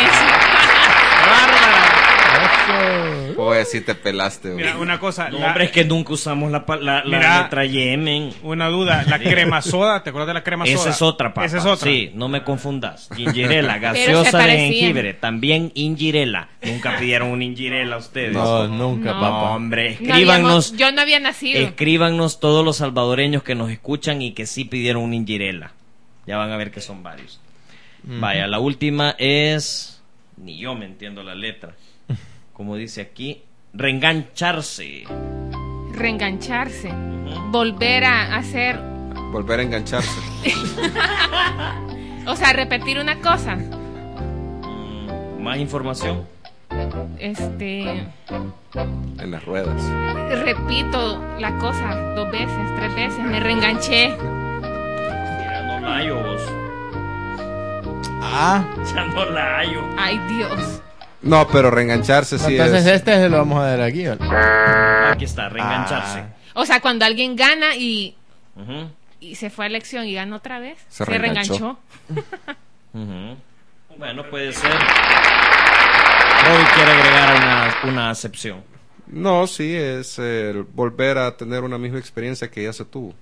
Pues sí te pelaste, güey. Mira, una cosa. No, la- hombre, es que nunca usamos la, pa- la, la Mira. letra Y, men. Una duda. La crema soda, ¿te acuerdas de la crema soda? Esa es otra, papá. Esa es otra. Sí, no me confundas. Gingirela, se gaseosa de parecían. jengibre. También ingirela. Nunca pidieron un ingirela ustedes. No, nunca, No. No, papá. hombre, No habíamos- escríbanos, yo no había nacido. escríbanos todos los salvadoreños que nos escuchan y que sí pidieron un ingirela. Ya van a ver que son varios. Vaya, la última es... Ni yo me entiendo la letra. Como dice aquí, reengancharse. Reengancharse. Volver a hacer. Volver a engancharse. O sea, repetir una cosa. Mm, Más información. Este. En las ruedas. Repito la cosa dos veces, tres veces. Me reenganché. Ya no la hallo vos. Ah, Ya no la hallo. Ay, Dios. No, pero reengancharse sí entonces es. este se lo vamos a dar aquí. ¿verdad? Aquí está, reengancharse. Ah. O sea, cuando alguien gana y, Ujú, y se fue a elección y ganó otra vez, Se se, reenganchó. reenganchó. ujú. Bueno, puede ser. Roy quiere agregar una, una acepción. No, sí, es el volver a tener una misma experiencia que ya se tuvo.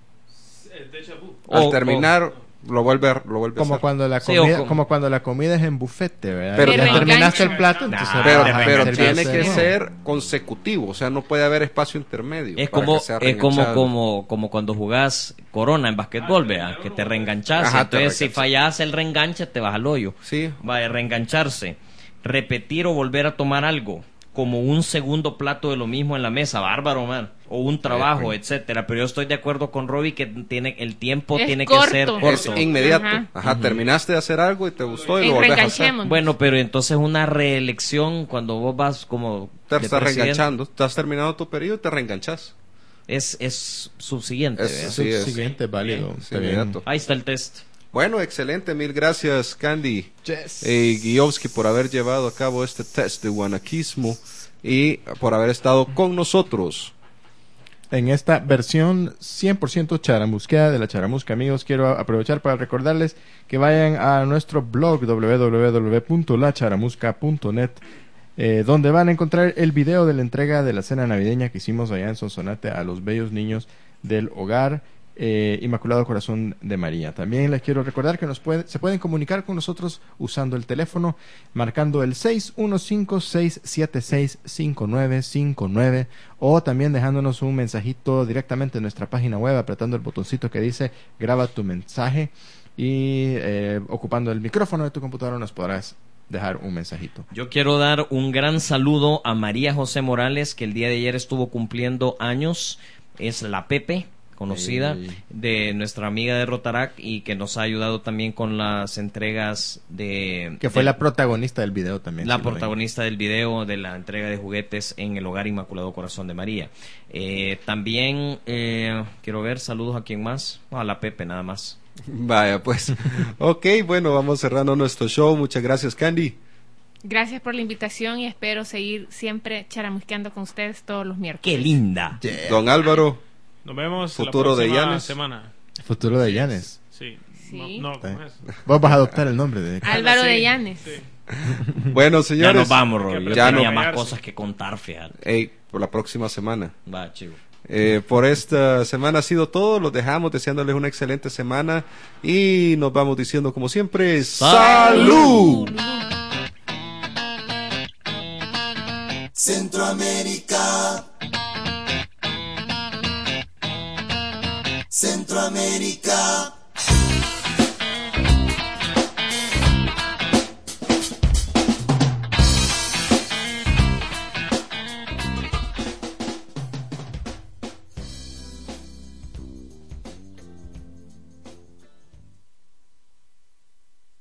Al O- terminar, lo vuelve a, lo vuelve a Como hacer. cuando la Sí, o comida, como- como cuando la comida es en bufete, ¿verdad? Pero- ya Me terminaste el reengancho. plato, entonces Nah, Pero, vas a pero servirse tiene de que nuevo. ser consecutivo, o sea, no puede haber espacio intermedio. Es para como, que sea es como, reenganchable. como, como cuando jugás corona en basquetbol, vea, que te reenganchas. Ajá, te Entonces, si reenganchas. fallas el reenganche, te vas al hoyo. Sí. Vaya, reengancharse. Repetir o volver a tomar algo. Como un segundo plato de lo mismo en la mesa, bárbaro, man. O un trabajo, pues. etcétera. Pero yo estoy de acuerdo con Robbie que tiene el tiempo Es tiene corto. que ser Es corto. inmediato. Ajá. Ajá, terminaste de hacer algo y te gustó y Y lo volvés a hacer. reenganchémonos. Bueno, pero entonces una reelección cuando vos vas como Te de estás presidente, reenganchando, estás terminando tu periodo y te reenganchas. es es subsiguiente. Es- ¿vea? sí, es. Siguiente, válido. Sí, está bien. inmediato. Ahí está el test. Bueno, excelente, mil gracias Candy Yes. y Guiovsky por haber llevado a cabo este test de guanaquismo y por haber estado con nosotros. En esta versión cien por ciento charamusqueada de la charamusca, amigos, quiero aprovechar para recordarles que vayan a nuestro blog doble u doble u doble u punto la charamusca punto net, eh, donde van a encontrar el video de la entrega de la cena navideña que hicimos allá en Sonsonate a los bellos niños del hogar eh, Inmaculado Corazón de María. También les quiero recordar que nos puede, se pueden comunicar con nosotros usando el teléfono, marcando el seis uno cinco, seis siete seis, cinco nueve cinco nueve, o también dejándonos un mensajito directamente en nuestra página web, apretando el botoncito que dice graba tu mensaje y eh, ocupando el micrófono de tu computadora nos podrás dejar un mensajito. Yo quiero dar un gran saludo a María José Morales, que el día de ayer estuvo cumpliendo años. Es la Pepe, conocida, Hey. de nuestra amiga de Rotarac, y que nos ha ayudado también con las entregas de... Que fue de- la protagonista del video también. la si lo ven. protagonista del video de la entrega de juguetes en el Hogar Inmaculado Corazón de María. Eh, también eh, quiero ver, saludos a quien más. A la Pepe, nada más. Vaya pues, ok, bueno, vamos cerrando nuestro show, muchas gracias Candy. Gracias por la invitación y espero seguir siempre charamusqueando con ustedes todos los miércoles. ¡Qué linda! Yeah. Don Álvaro, Nos vemos Futuro la de próxima Yanes. semana. Futuro de Llanes. Sí. Sí. No, no, ¿cómo es? Vos vas a adoptar el nombre de... Álvaro Sí, de Llanes. sí. bueno Ya señores, nos vamos, Roy. Yo Ya tenía no. más cosas que contar, fíjate. Ey, por la próxima semana. Va, chivo. Eh, por esta semana ha sido todo, los dejamos deseándoles una excelente semana y nos vamos diciendo como siempre, ¡salud! Centroamérica. Centroamérica.